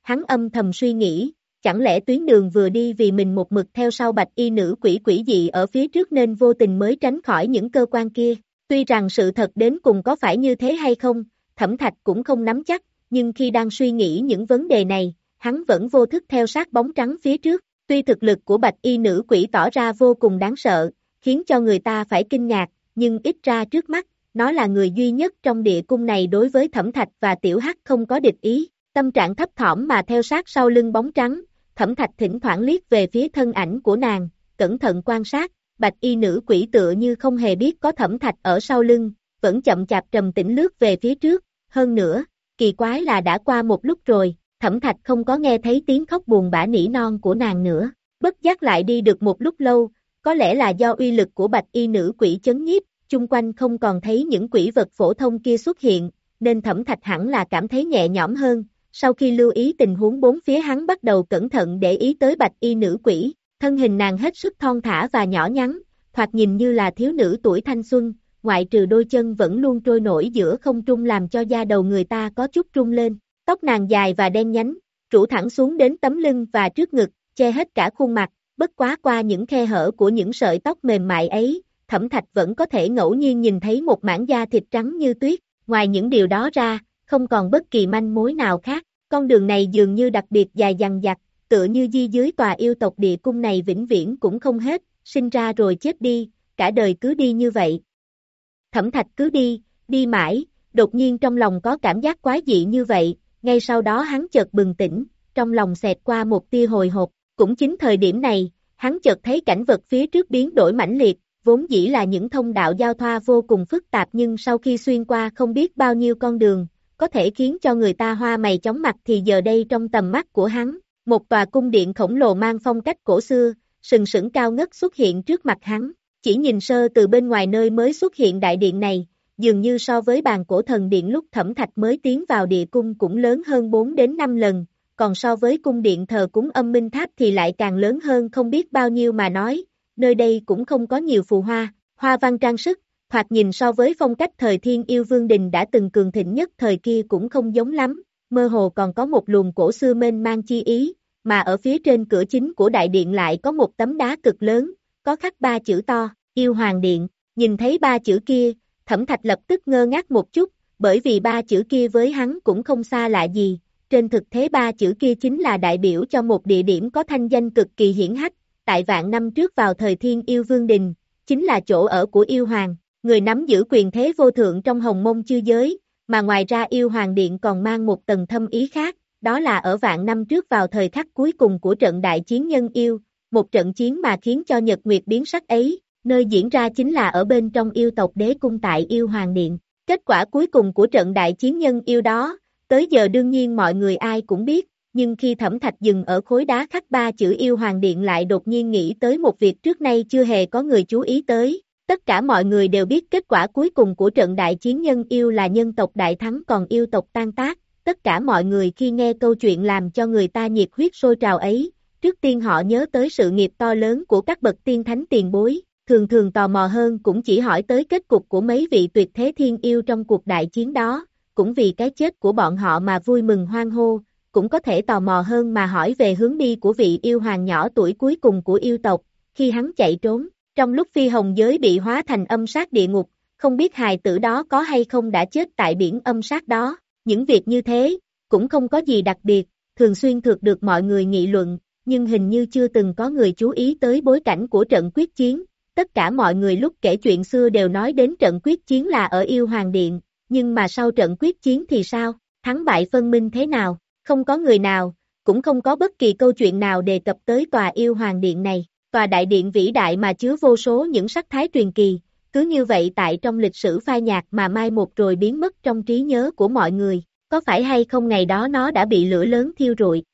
hắn âm thầm suy nghĩ, chẳng lẽ tuyến đường vừa đi vì mình một mực theo sau bạch y nữ quỷ quỷ dị ở phía trước nên vô tình mới tránh khỏi những cơ quan kia. Tuy rằng sự thật đến cùng có phải như thế hay không, Thẩm Thạch cũng không nắm chắc, nhưng khi đang suy nghĩ những vấn đề này, hắn vẫn vô thức theo sát bóng trắng phía trước. Tuy thực lực của bạch y nữ quỷ tỏ ra vô cùng đáng sợ, khiến cho người ta phải kinh ngạc, nhưng ít ra trước mắt, nó là người duy nhất trong địa cung này đối với Thẩm Thạch và Tiểu Hắc không có địch ý. Tâm trạng thấp thỏm mà theo sát sau lưng bóng trắng, Thẩm Thạch thỉnh thoảng liếc về phía thân ảnh của nàng, cẩn thận quan sát, bạch y nữ quỷ tựa như không hề biết có Thẩm Thạch ở sau lưng, vẫn chậm chạp trầm tĩnh lướt về phía trước. Hơn nữa, kỳ quái là đã qua một lúc rồi, Thẩm Thạch không có nghe thấy tiếng khóc buồn bã nỉ non của nàng nữa. Bất giác lại đi được một lúc lâu, có lẽ là do uy lực của bạch y nữ quỷ chấn nhiếp, chung quanh không còn thấy những quỷ vật phổ thông kia xuất hiện, nên Thẩm Thạch hẳn là cảm thấy nhẹ nhõm hơn. Sau khi lưu ý tình huống bốn phía, hắn bắt đầu cẩn thận để ý tới bạch y nữ quỷ, thân hình nàng hết sức thon thả và nhỏ nhắn, thoạt nhìn như là thiếu nữ tuổi thanh xuân, ngoại trừ đôi chân vẫn luôn trôi nổi giữa không trung làm cho da đầu người ta có chút rung lên. Tóc nàng dài và đen nhánh, rủ thẳng xuống đến tấm lưng và trước ngực, che hết cả khuôn mặt, bất quá qua những khe hở của những sợi tóc mềm mại ấy, Thẩm Thạch vẫn có thể ngẫu nhiên nhìn thấy một mảng da thịt trắng như tuyết, ngoài những điều đó ra, không còn bất kỳ manh mối nào khác. Con đường này dường như đặc biệt dài dằng dặc, tựa như di dưới tòa yêu tộc địa cung này vĩnh viễn cũng không hết, sinh ra rồi chết đi, cả đời cứ đi như vậy. Thẩm Thạch cứ đi, đi mãi, đột nhiên trong lòng có cảm giác quái dị như vậy, ngay sau đó hắn chợt bừng tỉnh, trong lòng xẹt qua một tia hồi hộp, cũng chính thời điểm này, hắn chợt thấy cảnh vật phía trước biến đổi mãnh liệt, vốn dĩ là những thông đạo giao thoa vô cùng phức tạp nhưng sau khi xuyên qua không biết bao nhiêu con đường, có thể khiến cho người ta hoa mày chóng mặt thì giờ đây trong tầm mắt của hắn, một tòa cung điện khổng lồ mang phong cách cổ xưa, sừng sững cao ngất xuất hiện trước mặt hắn. Chỉ nhìn sơ từ bên ngoài nơi mới xuất hiện đại điện này, dường như so với bàn cổ thần điện lúc Thẩm Thạch mới tiến vào địa cung cũng lớn hơn bốn đến năm lần, còn so với cung điện thờ cúng Âm Minh Tháp thì lại càng lớn hơn không biết bao nhiêu mà nói, nơi đây cũng không có nhiều phù hoa, hoa văn trang sức, thoạt nhìn so với phong cách thời Thiên Yêu Vương Đình đã từng cường thịnh nhất thời kia cũng không giống lắm, mơ hồ còn có một luồng cổ xưa mênh mang chi ý, mà ở phía trên cửa chính của đại điện lại có một tấm đá cực lớn, có khắc ba chữ to, Yêu Hoàng Điện. Nhìn thấy ba chữ kia, Thẩm Thạch lập tức ngơ ngác một chút, bởi vì ba chữ kia với hắn cũng không xa lạ gì, trên thực tế ba chữ kia chính là đại biểu cho một địa điểm có thanh danh cực kỳ hiển hách, tại vạn năm trước vào thời Thiên Yêu Vương Đình, chính là chỗ ở của Yêu Hoàng, người nắm giữ quyền thế vô thượng trong hồng mông chư giới, mà ngoài ra Yêu Hoàng Điện còn mang một tầng thâm ý khác, đó là ở vạn năm trước vào thời khắc cuối cùng của trận đại chiến nhân yêu, một trận chiến mà khiến cho nhật nguyệt biến sắc ấy, nơi diễn ra chính là ở bên trong yêu tộc đế cung tại Yêu Hoàng Điện. Kết quả cuối cùng của trận đại chiến nhân yêu đó, tới giờ đương nhiên mọi người ai cũng biết, nhưng khi Thẩm Thạch dừng ở khối đá khắc ba chữ Yêu Hoàng Điện lại đột nhiên nghĩ tới một việc trước nay chưa hề có người chú ý tới. Tất cả mọi người đều biết kết quả cuối cùng của trận đại chiến nhân yêu là nhân tộc đại thắng còn yêu tộc tan tác. Tất cả mọi người khi nghe câu chuyện làm cho người ta nhiệt huyết sôi trào ấy, trước tiên họ nhớ tới sự nghiệp to lớn của các bậc tiên thánh tiền bối, thường thường tò mò hơn cũng chỉ hỏi tới kết cục của mấy vị tuyệt thế thiên yêu trong cuộc đại chiến đó, cũng vì cái chết của bọn họ mà vui mừng hoan hô, cũng có thể tò mò hơn mà hỏi về hướng đi của vị yêu hoàng nhỏ tuổi cuối cùng của yêu tộc, khi hắn chạy trốn. Trong lúc phi hồng giới bị hóa thành âm sát địa ngục, không biết hài tử đó có hay không đã chết tại biển âm sát đó. Những việc như thế, cũng không có gì đặc biệt, thường xuyên thuộc được mọi người nghị luận, nhưng hình như chưa từng có người chú ý tới bối cảnh của trận quyết chiến. Tất cả mọi người lúc kể chuyện xưa đều nói đến trận quyết chiến là ở Yêu Hoàng Điện, nhưng mà sau trận quyết chiến thì sao? Thắng bại phân minh thế nào? Không có người nào, cũng không có bất kỳ câu chuyện nào đề cập tới tòa Yêu Hoàng Điện này. Tòa đại điện vĩ đại mà chứa vô số những sắc thái truyền kỳ, cứ như vậy tại trong lịch sử phai nhạt mà mai một rồi biến mất trong trí nhớ của mọi người, có phải hay không ngày đó nó đã bị lửa lớn thiêu rụi?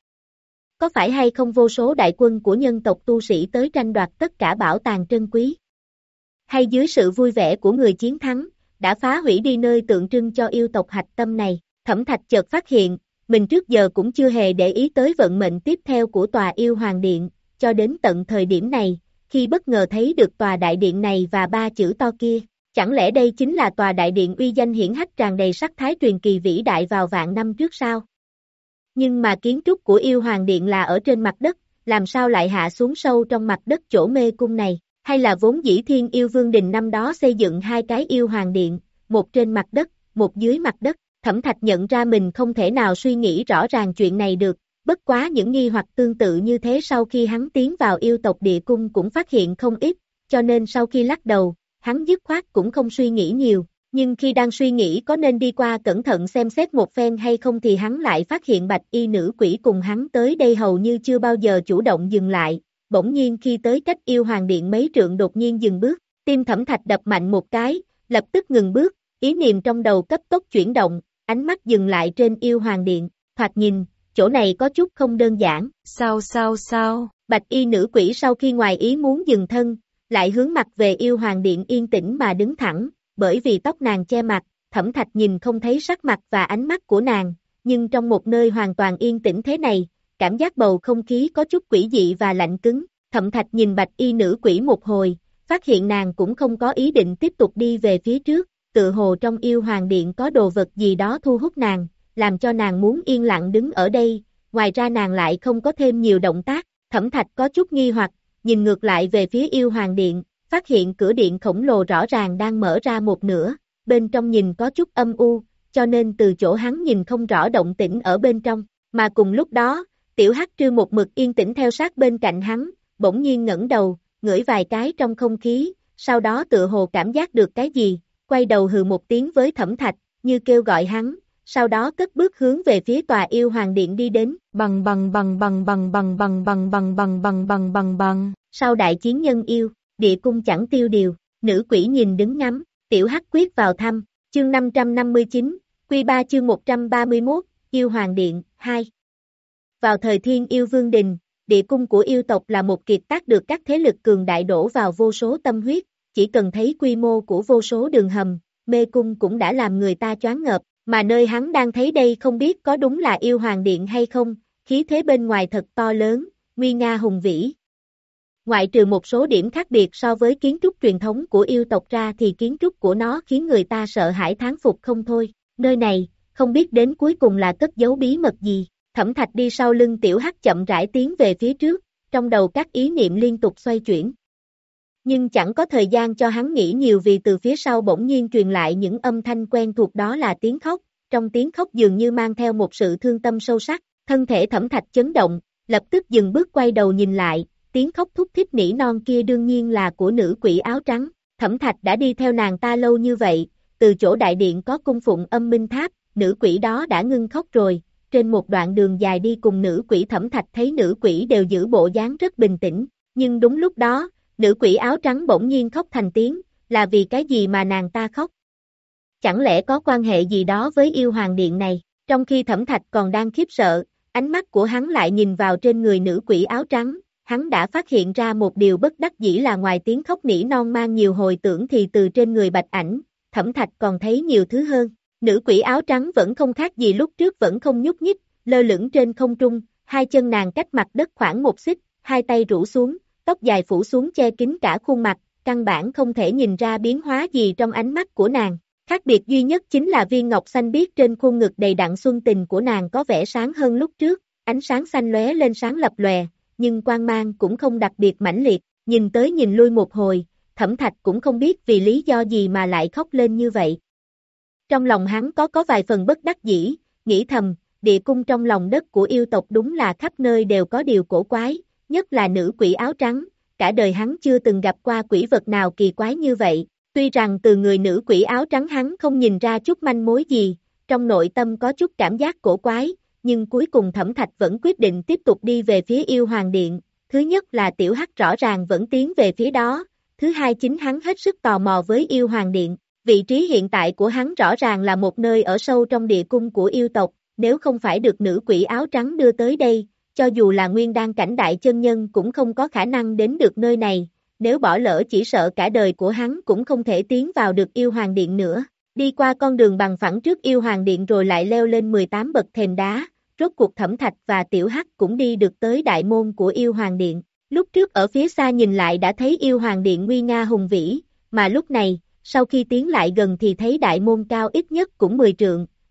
Có phải hay không vô số đại quân của nhân tộc tu sĩ tới tranh đoạt tất cả bảo tàng trân quý? Hay dưới sự vui vẻ của người chiến thắng, đã phá hủy đi nơi tượng trưng cho yêu tộc hạch tâm này? Thẩm Thạch chợt phát hiện, mình trước giờ cũng chưa hề để ý tới vận mệnh tiếp theo của tòa Yêu Hoàng Điện. Cho đến tận thời điểm này, khi bất ngờ thấy được tòa đại điện này và ba chữ to kia, chẳng lẽ đây chính là tòa đại điện uy danh hiển hách tràn đầy sắc thái truyền kỳ vĩ đại vào vạn năm trước sao? Nhưng mà kiến trúc của yêu hoàng điện là ở trên mặt đất, làm sao lại hạ xuống sâu trong mặt đất chỗ mê cung này, hay là vốn dĩ Thiên Yêu Vương Đình năm đó xây dựng hai cái yêu hoàng điện, một trên mặt đất, một dưới mặt đất. Thẩm Thạch nhận ra mình không thể nào suy nghĩ rõ ràng chuyện này được, bất quá những nghi hoặc tương tự như thế sau khi hắn tiến vào yêu tộc địa cung cũng phát hiện không ít, cho nên sau khi lắc đầu, hắn dứt khoát cũng không suy nghĩ nhiều, nhưng khi đang suy nghĩ có nên đi qua cẩn thận xem xét một phen hay không thì hắn lại phát hiện bạch y nữ quỷ cùng hắn tới đây hầu như chưa bao giờ chủ động dừng lại, bỗng nhiên khi tới cách yêu hoàng điện mấy trượng đột nhiên dừng bước, tim Thẩm Thạch đập mạnh một cái, lập tức ngừng bước, ý niệm trong đầu cấp tốc chuyển động, ánh mắt dừng lại trên yêu hoàng điện, thoạt nhìn, chỗ này có chút không đơn giản. Sao sao sao? Bạch y nữ quỷ sau khi ngoài ý muốn dừng thân, lại hướng mặt về yêu hoàng điện yên tĩnh mà đứng thẳng, bởi vì tóc nàng che mặt, Thẩm Thạch nhìn không thấy sắc mặt và ánh mắt của nàng, nhưng trong một nơi hoàn toàn yên tĩnh thế này, cảm giác bầu không khí có chút quỷ dị và lạnh cứng. Thẩm Thạch nhìn bạch y nữ quỷ một hồi, phát hiện nàng cũng không có ý định tiếp tục đi về phía trước, tự hồ trong yêu hoàng điện có đồ vật gì đó thu hút nàng, làm cho nàng muốn yên lặng đứng ở đây, ngoài ra nàng lại không có thêm nhiều động tác. Thẩm Thạch có chút nghi hoặc, nhìn ngược lại về phía yêu hoàng điện, phát hiện cửa điện khổng lồ rõ ràng đang mở ra một nửa, bên trong nhìn có chút âm u, cho nên từ chỗ hắn nhìn không rõ động tĩnh ở bên trong, mà cùng lúc đó, tiểu hắc trư một mực yên tĩnh theo sát bên cạnh hắn, bỗng nhiên ngẩng đầu, ngửi vài cái trong không khí, sau đó tựa hồ cảm giác được cái gì, quay đầu hừ một tiếng với Thẩm Thạch, như kêu gọi hắn, sau đó cất bước hướng về phía tòa yêu hoàng điện đi đến, bằng bằng bằng bằng bằng bằng bằng bằng bằng bằng bằng bằng bằng bằng. Sau đại chiến nhân yêu, địa cung chẳng tiêu điều, nữ quỷ nhìn đứng ngắm, tiểu hắc quyết vào thăm, chương năm trăm năm mươi chín, Quy ba chương một trăm ba mươi mốt, yêu hoàng điện, hai. Vào thời Thiên Yêu Vương Đình, địa cung của yêu tộc là một kiệt tác được các thế lực cường đại đổ vào vô số tâm huyết, chỉ cần thấy quy mô của vô số đường hầm, mê cung cũng đã làm người ta choáng ngợp, mà nơi hắn đang thấy đây không biết có đúng là yêu hoàng điện hay không, khí thế bên ngoài thật to lớn, nguy nga hùng vĩ. Ngoại trừ một số điểm khác biệt so với kiến trúc truyền thống của yêu tộc ra thì kiến trúc của nó khiến người ta sợ hãi thán phục không thôi, nơi này, không biết đến cuối cùng là cất giấu bí mật gì. Thẩm Thạch đi sau lưng tiểu hắc chậm rãi tiến về phía trước, trong đầu các ý niệm liên tục xoay chuyển. Nhưng chẳng có thời gian cho hắn nghĩ nhiều vì từ phía sau bỗng nhiên truyền lại những âm thanh quen thuộc, đó là tiếng khóc, trong tiếng khóc dường như mang theo một sự thương tâm sâu sắc, thân thể Thẩm Thạch chấn động, lập tức dừng bước quay đầu nhìn lại, tiếng khóc thúc thích nỉ non kia đương nhiên là của nữ quỷ áo trắng. Thẩm Thạch đã đi theo nàng ta lâu như vậy, từ chỗ đại điện có cung phụng âm minh tháp, nữ quỷ đó đã ngưng khóc rồi. Trên một đoạn đường dài đi cùng nữ quỷ, Thẩm Thạch thấy nữ quỷ đều giữ bộ dáng rất bình tĩnh, nhưng đúng lúc đó, nữ quỷ áo trắng bỗng nhiên khóc thành tiếng, là vì cái gì mà nàng ta khóc? Chẳng lẽ có quan hệ gì đó với yêu hoàng điện này? Trong khi Thẩm Thạch còn đang khiếp sợ, ánh mắt của hắn lại nhìn vào trên người nữ quỷ áo trắng, hắn đã phát hiện ra một điều bất đắc dĩ là ngoài tiếng khóc nỉ non mang nhiều hồi tưởng thì từ trên người Bạch Ảnh, Thẩm Thạch còn thấy nhiều thứ hơn. Nữ quỷ áo trắng vẫn không khác gì lúc trước, vẫn không nhúc nhích, lơ lửng trên không trung, hai chân nàng cách mặt đất khoảng một xích, hai tay rũ xuống, tóc dài phủ xuống che kín cả khuôn mặt, căn bản không thể nhìn ra biến hóa gì trong ánh mắt của nàng. Khác biệt duy nhất chính là viên ngọc xanh biếc trên khuôn ngực đầy đặn xuân tình của nàng có vẻ sáng hơn lúc trước, ánh sáng xanh lóe lên sáng lập lòe, nhưng quang mang cũng không đặc biệt mãnh liệt, nhìn tới nhìn lui một hồi, Thẩm Thạch cũng không biết vì lý do gì mà lại khóc lên như vậy. Trong lòng hắn có có vài phần bất đắc dĩ, nghĩ thầm, địa cung trong lòng đất của yêu tộc đúng là khắp nơi đều có điều cổ quái, nhất là nữ quỷ áo trắng, cả đời hắn chưa từng gặp qua quỷ vật nào kỳ quái như vậy. Tuy rằng từ người nữ quỷ áo trắng hắn không nhìn ra chút manh mối gì, trong nội tâm có chút cảm giác cổ quái, nhưng cuối cùng Thẩm Thạch vẫn quyết định tiếp tục đi về phía yêu hoàng điện. Thứ nhất là tiểu hắc rõ ràng vẫn tiến về phía đó, thứ hai chính hắn hết sức tò mò với yêu hoàng điện. Vị trí hiện tại của hắn rõ ràng là một nơi ở sâu trong địa cung của yêu tộc, nếu không phải được nữ quỷ áo trắng đưa tới đây, cho dù là nguyên đan cảnh đại chân nhân cũng không có khả năng đến được nơi này, nếu bỏ lỡ chỉ sợ cả đời của hắn cũng không thể tiến vào được yêu hoàng điện nữa. Đi qua con đường bằng phẳng trước yêu hoàng điện rồi lại leo lên mười tám bậc thềm đá, rốt cuộc Thẩm Thạch và tiểu hắc cũng đi được tới đại môn của yêu hoàng điện. Lúc trước ở phía xa nhìn lại đã thấy yêu hoàng điện nguy nga hùng vĩ, mà lúc này, sau khi tiến lại gần thì thấy đại môn cao ít nhất cũng mười trượng,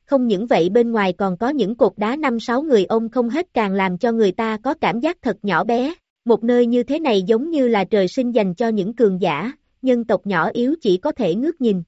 không những vậy bên ngoài còn có những cột đá năm sáu người ôm không hết càng làm cho người ta có cảm giác thật nhỏ bé. Một nơi như thế này giống như là trời sinh dành cho những cường giả, nhân tộc nhỏ yếu chỉ có thể ngước nhìn.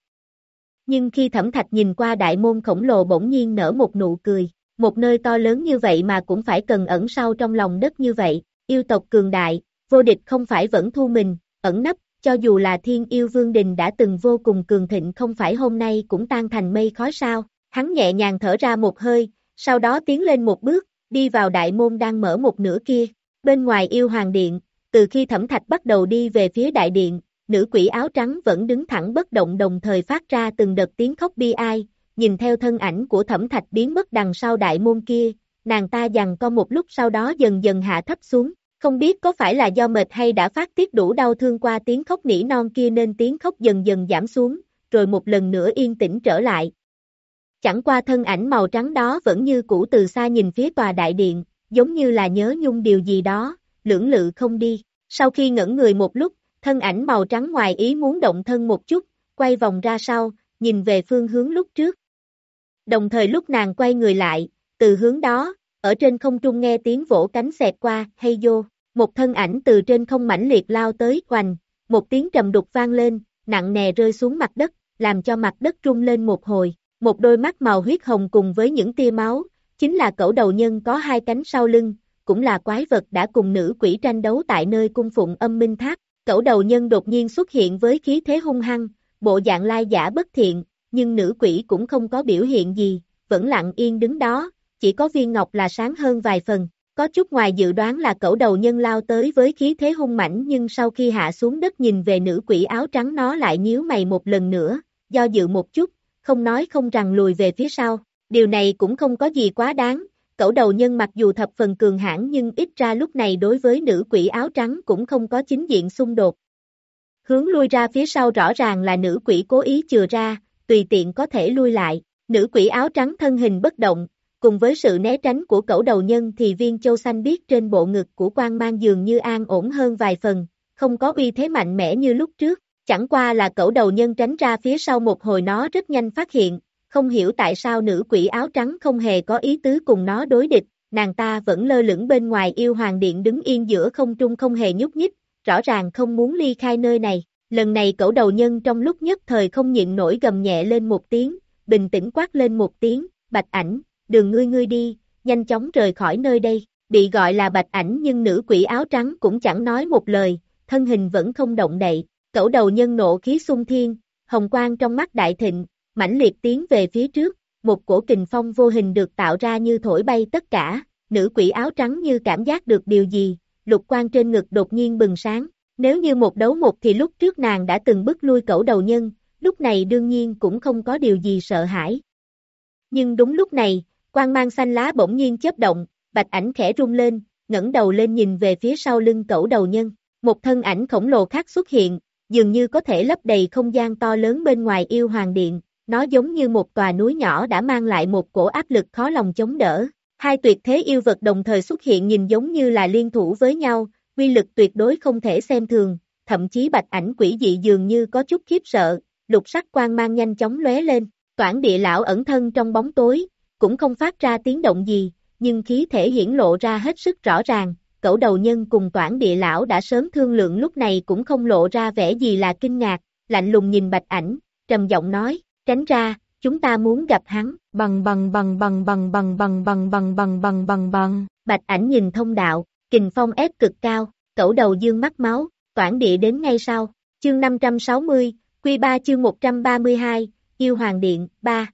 Nhưng khi Thẩm Thạch nhìn qua đại môn khổng lồ bỗng nhiên nở một nụ cười, một nơi to lớn như vậy mà cũng phải cần ẩn sâu trong lòng đất như vậy, yêu tộc cường đại, vô địch không phải vẫn thu mình, ẩn nấp, cho dù là Thiên Yêu Vương Đình đã từng vô cùng cường thịnh không phải hôm nay cũng tan thành mây khói sao. Hắn nhẹ nhàng thở ra một hơi, sau đó tiến lên một bước, đi vào đại môn đang mở một nửa kia. Bên ngoài Yêu Hoàng Điện, từ khi Thẩm Thạch bắt đầu đi về phía đại điện, nữ quỷ áo trắng vẫn đứng thẳng bất động đồng thời phát ra từng đợt tiếng khóc bi ai, nhìn theo thân ảnh của Thẩm Thạch biến mất đằng sau đại môn kia, nàng ta giằng co một lúc sau đó dần dần hạ thấp xuống, không biết có phải là do mệt hay đã phát tiết đủ đau thương qua tiếng khóc nỉ non kia nên tiếng khóc dần dần giảm xuống, rồi một lần nữa yên tĩnh trở lại. Chẳng qua thân ảnh màu trắng đó vẫn như cũ từ xa nhìn phía tòa đại điện, giống như là nhớ nhung điều gì đó, lưỡng lự không đi. Sau khi ngẩn người một lúc, thân ảnh màu trắng ngoài ý muốn động thân một chút, quay vòng ra sau, nhìn về phương hướng lúc trước. Đồng thời lúc nàng quay người lại, từ hướng đó, ở trên không trung nghe tiếng vỗ cánh xẹt qua, hay vô, một thân ảnh từ trên không mãnh liệt lao tới, oành, một tiếng trầm đục vang lên, nặng nề rơi xuống mặt đất, làm cho mặt đất rung lên một hồi. Một đôi mắt màu huyết hồng cùng với những tia máu, chính là cẩu đầu nhân có hai cánh sau lưng, cũng là quái vật đã cùng nữ quỷ tranh đấu tại nơi cung phụng âm minh tháp. Cẩu đầu nhân đột nhiên xuất hiện với khí thế hung hăng, bộ dạng lai giả bất thiện, nhưng nữ quỷ cũng không có biểu hiện gì, vẫn lặng yên đứng đó, chỉ có viên ngọc là sáng hơn vài phần. Có chút ngoài dự đoán là cẩu đầu nhân lao tới với khí thế hung mãnh nhưng sau khi hạ xuống đất nhìn về nữ quỷ áo trắng nó lại nhíu mày một lần nữa, do dự một chút, không nói không rằng lùi về phía sau. Điều này cũng không có gì quá đáng, cẩu đầu nhân mặc dù thập phần cường hãn nhưng ít ra lúc này đối với nữ quỷ áo trắng cũng không có chính diện xung đột. Hướng lui ra phía sau rõ ràng là nữ quỷ cố ý chừa ra, tùy tiện có thể lui lại. Nữ quỷ áo trắng thân hình bất động, cùng với sự né tránh của cẩu đầu nhân thì viên châu xanh biếc trên bộ ngực của Quang Mang dường như an ổn hơn vài phần, không có uy thế mạnh mẽ như lúc trước. Chẳng qua là cẩu đầu nhân tránh ra phía sau một hồi nó rất nhanh phát hiện, không hiểu tại sao nữ quỷ áo trắng không hề có ý tứ cùng nó đối địch, nàng ta vẫn lơ lửng bên ngoài Yêu Hoàng Điện đứng yên giữa không trung không hề nhúc nhích, rõ ràng không muốn ly khai nơi này. Lần này cẩu đầu nhân trong lúc nhất thời không nhịn nổi gầm nhẹ lên một tiếng, bình tĩnh quát lên một tiếng, Bạch Ảnh, đường ngươi ngươi đi, nhanh chóng rời khỏi nơi đây. Bị gọi là Bạch Ảnh nhưng nữ quỷ áo trắng cũng chẳng nói một lời, thân hình vẫn không động đậy. Cẩu đầu nhân nộ khí xung thiên, hồng quang trong mắt đại thịnh, mãnh liệt tiến về phía trước, một cổ kình phong vô hình được tạo ra như thổi bay tất cả, nữ quỷ áo trắng như cảm giác được điều gì, lục quang trên ngực đột nhiên bừng sáng, nếu như một đấu một thì lúc trước nàng đã từng bức lui cẩu đầu nhân, lúc này đương nhiên cũng không có điều gì sợ hãi. Nhưng đúng lúc này, quang mang xanh lá bỗng nhiên chớp động, Bạch Ảnh khẽ rung lên, ngẩng đầu lên nhìn về phía sau lưng cẩu đầu nhân, một thân ảnh khổng lồ khác xuất hiện, dường như có thể lấp đầy không gian to lớn bên ngoài Yêu Hoàng Điện, nó giống như một tòa núi nhỏ đã mang lại một cổ áp lực khó lòng chống đỡ. Hai tuyệt thế yêu vật đồng thời xuất hiện nhìn giống như là liên thủ với nhau, uy lực tuyệt đối không thể xem thường, thậm chí Bạch Ảnh quỷ dị dường như có chút khiếp sợ, lục sắc quang mang nhanh chóng lóe lên, Toản Địa lão ẩn thân trong bóng tối, cũng không phát ra tiếng động gì, nhưng khí thể hiển lộ ra hết sức rõ ràng. Cẩu đầu nhân cùng Toản Địa lão đã sớm thương lượng lúc này cũng không lộ ra vẻ gì là kinh ngạc, lạnh lùng nhìn Bạch Ảnh, trầm giọng nói, tránh ra, chúng ta muốn gặp hắn. Bằng bằng bằng bằng bằng bằng bằng bằng bằng bằng bằng bằng bằng. Bạch Ảnh nhìn thông đạo, kình phong ép cực cao, cẩu đầu dương mắt máu, Toản Địa đến ngay sau. Chương năm trăm sáu mươi, Quy ba chương một trăm ba mươi hai, Yêu Hoàng Điện, ba.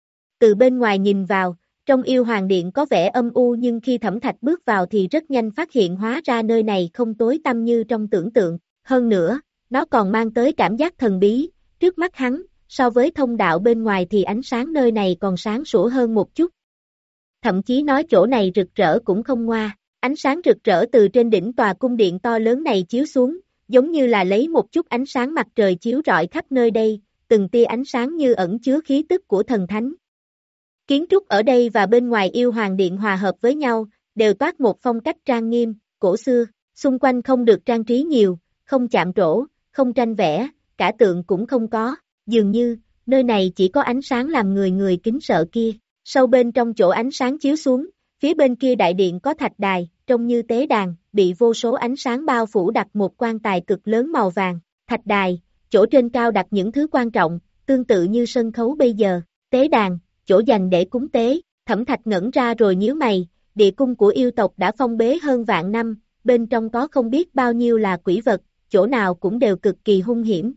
Từ bên ngoài nhìn vào, trong Yêu Hoàng Điện có vẻ âm u nhưng khi Thẩm Thạch bước vào thì rất nhanh phát hiện hóa ra nơi này không tối tăm như trong tưởng tượng, hơn nữa, nó còn mang tới cảm giác thần bí, trước mắt hắn, so với thông đạo bên ngoài thì ánh sáng nơi này còn sáng sủa hơn một chút. Thậm chí nói chỗ này rực rỡ cũng không ngoa, ánh sáng rực rỡ từ trên đỉnh tòa cung điện to lớn này chiếu xuống, giống như là lấy một chút ánh sáng mặt trời chiếu rọi khắp nơi đây, từng tia ánh sáng như ẩn chứa khí tức của thần thánh. Kiến trúc ở đây và bên ngoài Yêu Hoàng Điện hòa hợp với nhau, đều toát một phong cách trang nghiêm, cổ xưa, xung quanh không được trang trí nhiều, không chạm trổ, không tranh vẽ, cả tượng cũng không có, dường như, nơi này chỉ có ánh sáng làm người người kính sợ kia. Sâu bên trong chỗ ánh sáng chiếu xuống, phía bên kia đại điện có thạch đài, trông như tế đàn, bị vô số ánh sáng bao phủ đặt một quan tài cực lớn màu vàng. Thạch đài, chỗ trên cao đặt những thứ quan trọng, tương tự như sân khấu bây giờ. Tế đàn, chỗ dành để cúng tế. Thẩm Thạch ngẩn ra rồi nhíu mày, địa cung của yêu tộc đã phong bế hơn vạn năm, bên trong có không biết bao nhiêu là quỷ vật, chỗ nào cũng đều cực kỳ hung hiểm.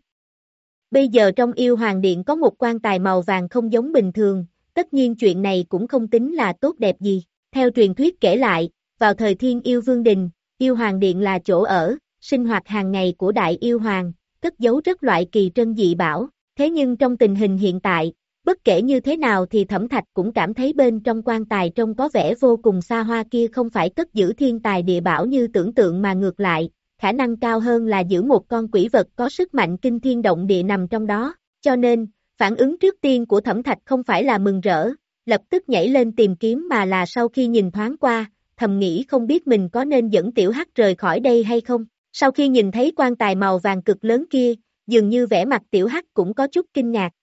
Bây giờ trong yêu hoàng điện có một quan tài màu vàng không giống bình thường, tất nhiên chuyện này cũng không tính là tốt đẹp gì. Theo truyền thuyết kể lại, vào thời Thiên Yêu Vương Đình, yêu hoàng điện là chỗ ở, sinh hoạt hàng ngày của đại yêu hoàng, cất giấu rất loại kỳ trân dị bảo. Thế nhưng trong tình hình hiện tại, bất kể như thế nào thì Thẩm Thạch cũng cảm thấy bên trong quan tài trông có vẻ vô cùng xa hoa kia không phải cất giữ thiên tài địa bảo như tưởng tượng mà ngược lại, khả năng cao hơn là giữ một con quỷ vật có sức mạnh kinh thiên động địa nằm trong đó. Cho nên, phản ứng trước tiên của Thẩm Thạch không phải là mừng rỡ, lập tức nhảy lên tìm kiếm mà là sau khi nhìn thoáng qua, thầm nghĩ không biết mình có nên dẫn Tiểu Hắc rời khỏi đây hay không. Sau khi nhìn thấy quan tài màu vàng cực lớn kia, dường như vẻ mặt Tiểu Hắc cũng có chút kinh ngạc.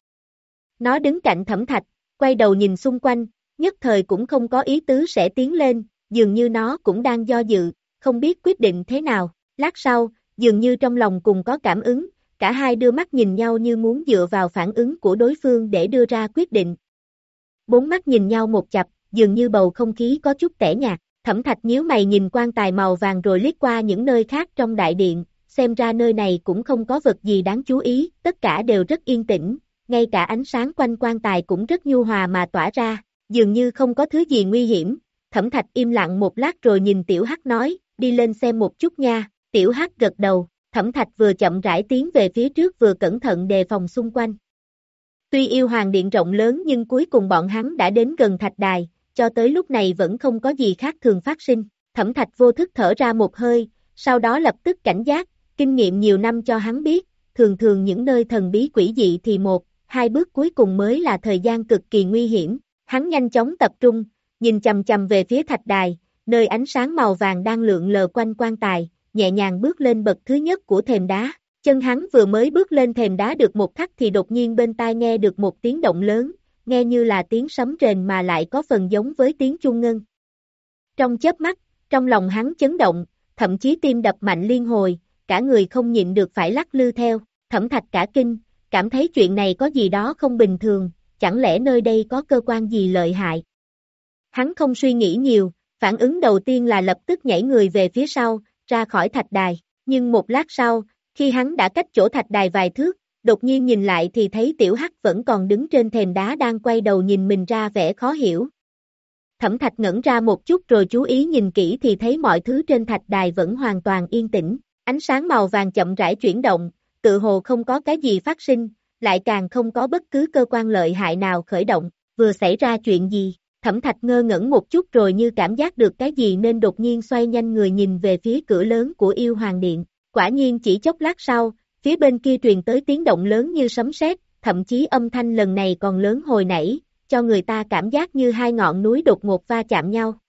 Nó đứng cạnh Thẩm Thạch, quay đầu nhìn xung quanh, nhất thời cũng không có ý tứ sẽ tiến lên, dường như nó cũng đang do dự, không biết quyết định thế nào. Lát sau, dường như trong lòng cùng có cảm ứng, cả hai đưa mắt nhìn nhau như muốn dựa vào phản ứng của đối phương để đưa ra quyết định. Bốn mắt nhìn nhau một chặp, dường như bầu không khí có chút tẻ nhạt. Thẩm Thạch nhíu mày nhìn quan tài màu vàng rồi liếc qua những nơi khác trong đại điện, xem ra nơi này cũng không có vật gì đáng chú ý, tất cả đều rất yên tĩnh, ngay cả ánh sáng quanh quan tài cũng rất nhu hòa mà tỏa ra, dường như không có thứ gì nguy hiểm. Thẩm Thạch im lặng một lát rồi nhìn Tiểu Hắc nói, đi lên xem một chút nha. Tiểu Hắc gật đầu, Thẩm Thạch vừa chậm rãi tiến về phía trước vừa cẩn thận đề phòng xung quanh. Tuy yêu hoàng điện rộng lớn nhưng cuối cùng bọn hắn đã đến gần thạch đài, cho tới lúc này vẫn không có gì khác thường phát sinh. Thẩm Thạch vô thức thở ra một hơi, sau đó lập tức cảnh giác, kinh nghiệm nhiều năm cho hắn biết, thường thường những nơi thần bí quỷ dị thì một, hai bước cuối cùng mới là thời gian cực kỳ nguy hiểm. Hắn nhanh chóng tập trung, nhìn chằm chằm về phía thạch đài, nơi ánh sáng màu vàng đang lượn lờ quanh quan tài, nhẹ nhàng bước lên bậc thứ nhất của thềm đá. Chân hắn vừa mới bước lên thềm đá được một khắc thì đột nhiên bên tai nghe được một tiếng động lớn, nghe như là tiếng sấm rền mà lại có phần giống với tiếng chuông ngân. Trong chớp mắt, trong lòng hắn chấn động, thậm chí tim đập mạnh liên hồi, cả người không nhịn được phải lắc lư theo. Thẩm Thạch cả kinh, cảm thấy chuyện này có gì đó không bình thường, chẳng lẽ nơi đây có cơ quan gì lợi hại. Hắn không suy nghĩ nhiều, phản ứng đầu tiên là lập tức nhảy người về phía sau, ra khỏi thạch đài, nhưng một lát sau, khi hắn đã cách chỗ thạch đài vài thước, đột nhiên nhìn lại thì thấy Tiểu Hắc vẫn còn đứng trên thềm đá đang quay đầu nhìn mình ra vẻ khó hiểu. Thẩm Thạch ngẩn ra một chút rồi chú ý nhìn kỹ thì thấy mọi thứ trên thạch đài vẫn hoàn toàn yên tĩnh, ánh sáng màu vàng chậm rãi chuyển động, tự hồ không có cái gì phát sinh, lại càng không có bất cứ cơ quan lợi hại nào khởi động, vừa xảy ra chuyện gì. Thẩm Thạch ngơ ngẩn một chút rồi như cảm giác được cái gì nên đột nhiên xoay nhanh người nhìn về phía cửa lớn của yêu hoàng điện. Quả nhiên chỉ chốc lát sau, phía bên kia truyền tới tiếng động lớn như sấm sét, thậm chí âm thanh lần này còn lớn hồi nãy, cho người ta cảm giác như hai ngọn núi đột ngột va chạm nhau.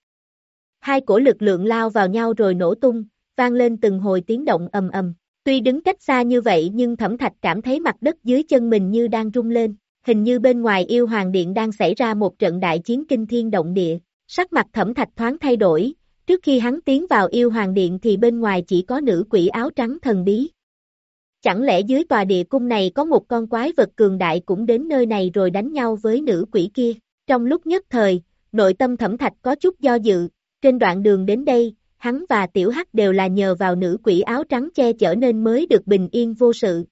Hai cổ lực lượng lao vào nhau rồi nổ tung, vang lên từng hồi tiếng động ầm ầm. Tuy đứng cách xa như vậy nhưng Thẩm Thạch cảm thấy mặt đất dưới chân mình như đang rung lên. Hình như bên ngoài yêu hoàng điện đang xảy ra một trận đại chiến kinh thiên động địa. Sắc mặt Thẩm Thạch thoáng thay đổi, trước khi hắn tiến vào yêu hoàng điện thì bên ngoài chỉ có nữ quỷ áo trắng thần bí. Chẳng lẽ dưới tòa địa cung này có một con quái vật cường đại cũng đến nơi này rồi đánh nhau với nữ quỷ kia? Trong lúc nhất thời, nội tâm Thẩm Thạch có chút do dự, trên đoạn đường đến đây, hắn và Tiểu Hắc đều là nhờ vào nữ quỷ áo trắng che chở nên mới được bình yên vô sự.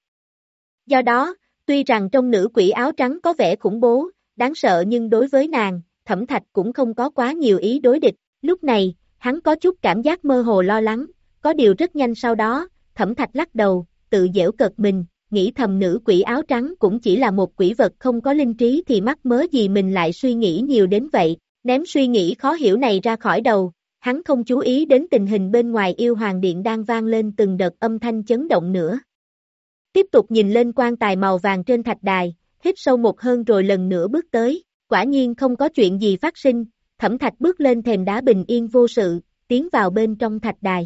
Do đó, tuy rằng trong nữ quỷ áo trắng có vẻ khủng bố, đáng sợ nhưng đối với nàng, Thẩm Thạch cũng không có quá nhiều ý đối địch. Lúc này, hắn có chút cảm giác mơ hồ lo lắng, có điều rất nhanh sau đó, Thẩm Thạch lắc đầu, tự giễu cợt mình, nghĩ thầm nữ quỷ áo trắng cũng chỉ là một quỷ vật không có linh trí thì mắc mớ gì mình lại suy nghĩ nhiều đến vậy. Ném suy nghĩ khó hiểu này ra khỏi đầu, hắn không chú ý đến tình hình bên ngoài yêu hoàng điện đang vang lên từng đợt âm thanh chấn động nữa. Tiếp tục nhìn lên quan tài màu vàng trên thạch đài, hít sâu một hơi rồi lần nữa bước tới, quả nhiên không có chuyện gì phát sinh, Thẩm Thạch bước lên thềm đá bình yên vô sự, tiến vào bên trong thạch đài.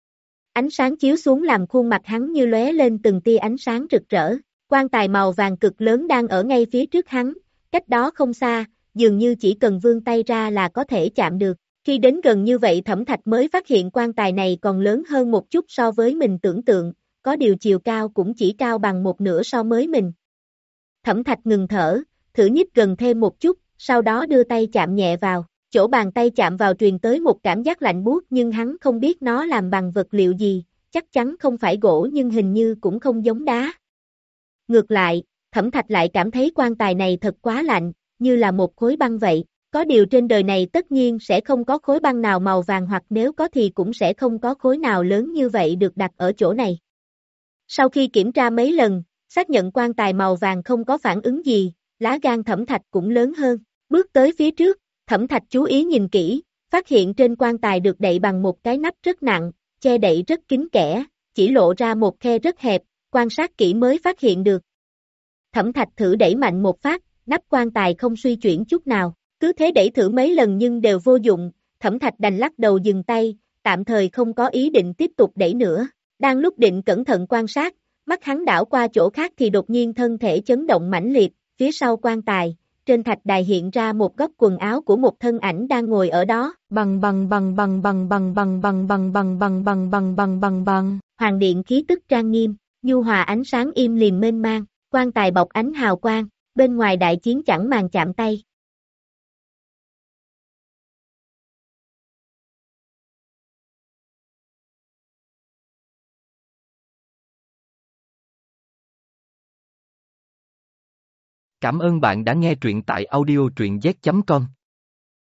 Ánh sáng chiếu xuống làm khuôn mặt hắn như lóe lên từng tia ánh sáng rực rỡ, quan tài màu vàng cực lớn đang ở ngay phía trước hắn, cách đó không xa, dường như chỉ cần vươn tay ra là có thể chạm được. Khi đến gần như vậy Thẩm Thạch mới phát hiện quan tài này còn lớn hơn một chút so với mình tưởng tượng, có điều chiều cao cũng chỉ cao bằng một nửa so với mình. Thẩm Thạch ngừng thở, thử nhích gần thêm một chút, sau đó đưa tay chạm nhẹ vào, chỗ bàn tay chạm vào truyền tới một cảm giác lạnh buốt nhưng hắn không biết nó làm bằng vật liệu gì, chắc chắn không phải gỗ nhưng hình như cũng không giống đá. Ngược lại, Thẩm Thạch lại cảm thấy quan tài này thật quá lạnh, như là một khối băng vậy. Có điều trên đời này tất nhiên sẽ không có khối băng nào màu vàng hoặc nếu có thì cũng sẽ không có khối nào lớn như vậy được đặt ở chỗ này. Sau khi kiểm tra mấy lần, xác nhận quan tài màu vàng không có phản ứng gì, lá gan Thẩm Thạch cũng lớn hơn. Bước tới phía trước, Thẩm Thạch chú ý nhìn kỹ, phát hiện trên quan tài được đậy bằng một cái nắp rất nặng, che đậy rất kín kẽ, chỉ lộ ra một khe rất hẹp, quan sát kỹ mới phát hiện được. Thẩm Thạch thử đẩy mạnh một phát, nắp quan tài không suy chuyển chút nào. Cứ thế đẩy thử mấy lần nhưng đều vô dụng, Thẩm Thạch đành lắc đầu dừng tay, tạm thời không có ý định tiếp tục đẩy nữa. Đang lúc định cẩn thận quan sát, mắt hắn đảo qua chỗ khác thì đột nhiên thân thể chấn động mãnh liệt, phía sau quan tài, trên thạch đài hiện ra một góc quần áo của một thân ảnh đang ngồi ở đó. Bằng bằng bằng bằng bằng bằng bằng bằng bằng bằng bằng bằng bằng bằng bằng bằng. Hoàng điện khí tức trang nghiêm, nhu hòa ánh sáng im lìm mênh mang, quan tài bọc ánh hào quang, bên ngoài đại chiến chẳng màng chạm tay. Cảm ơn bạn đã nghe truyện tại audio truyện z chấm com.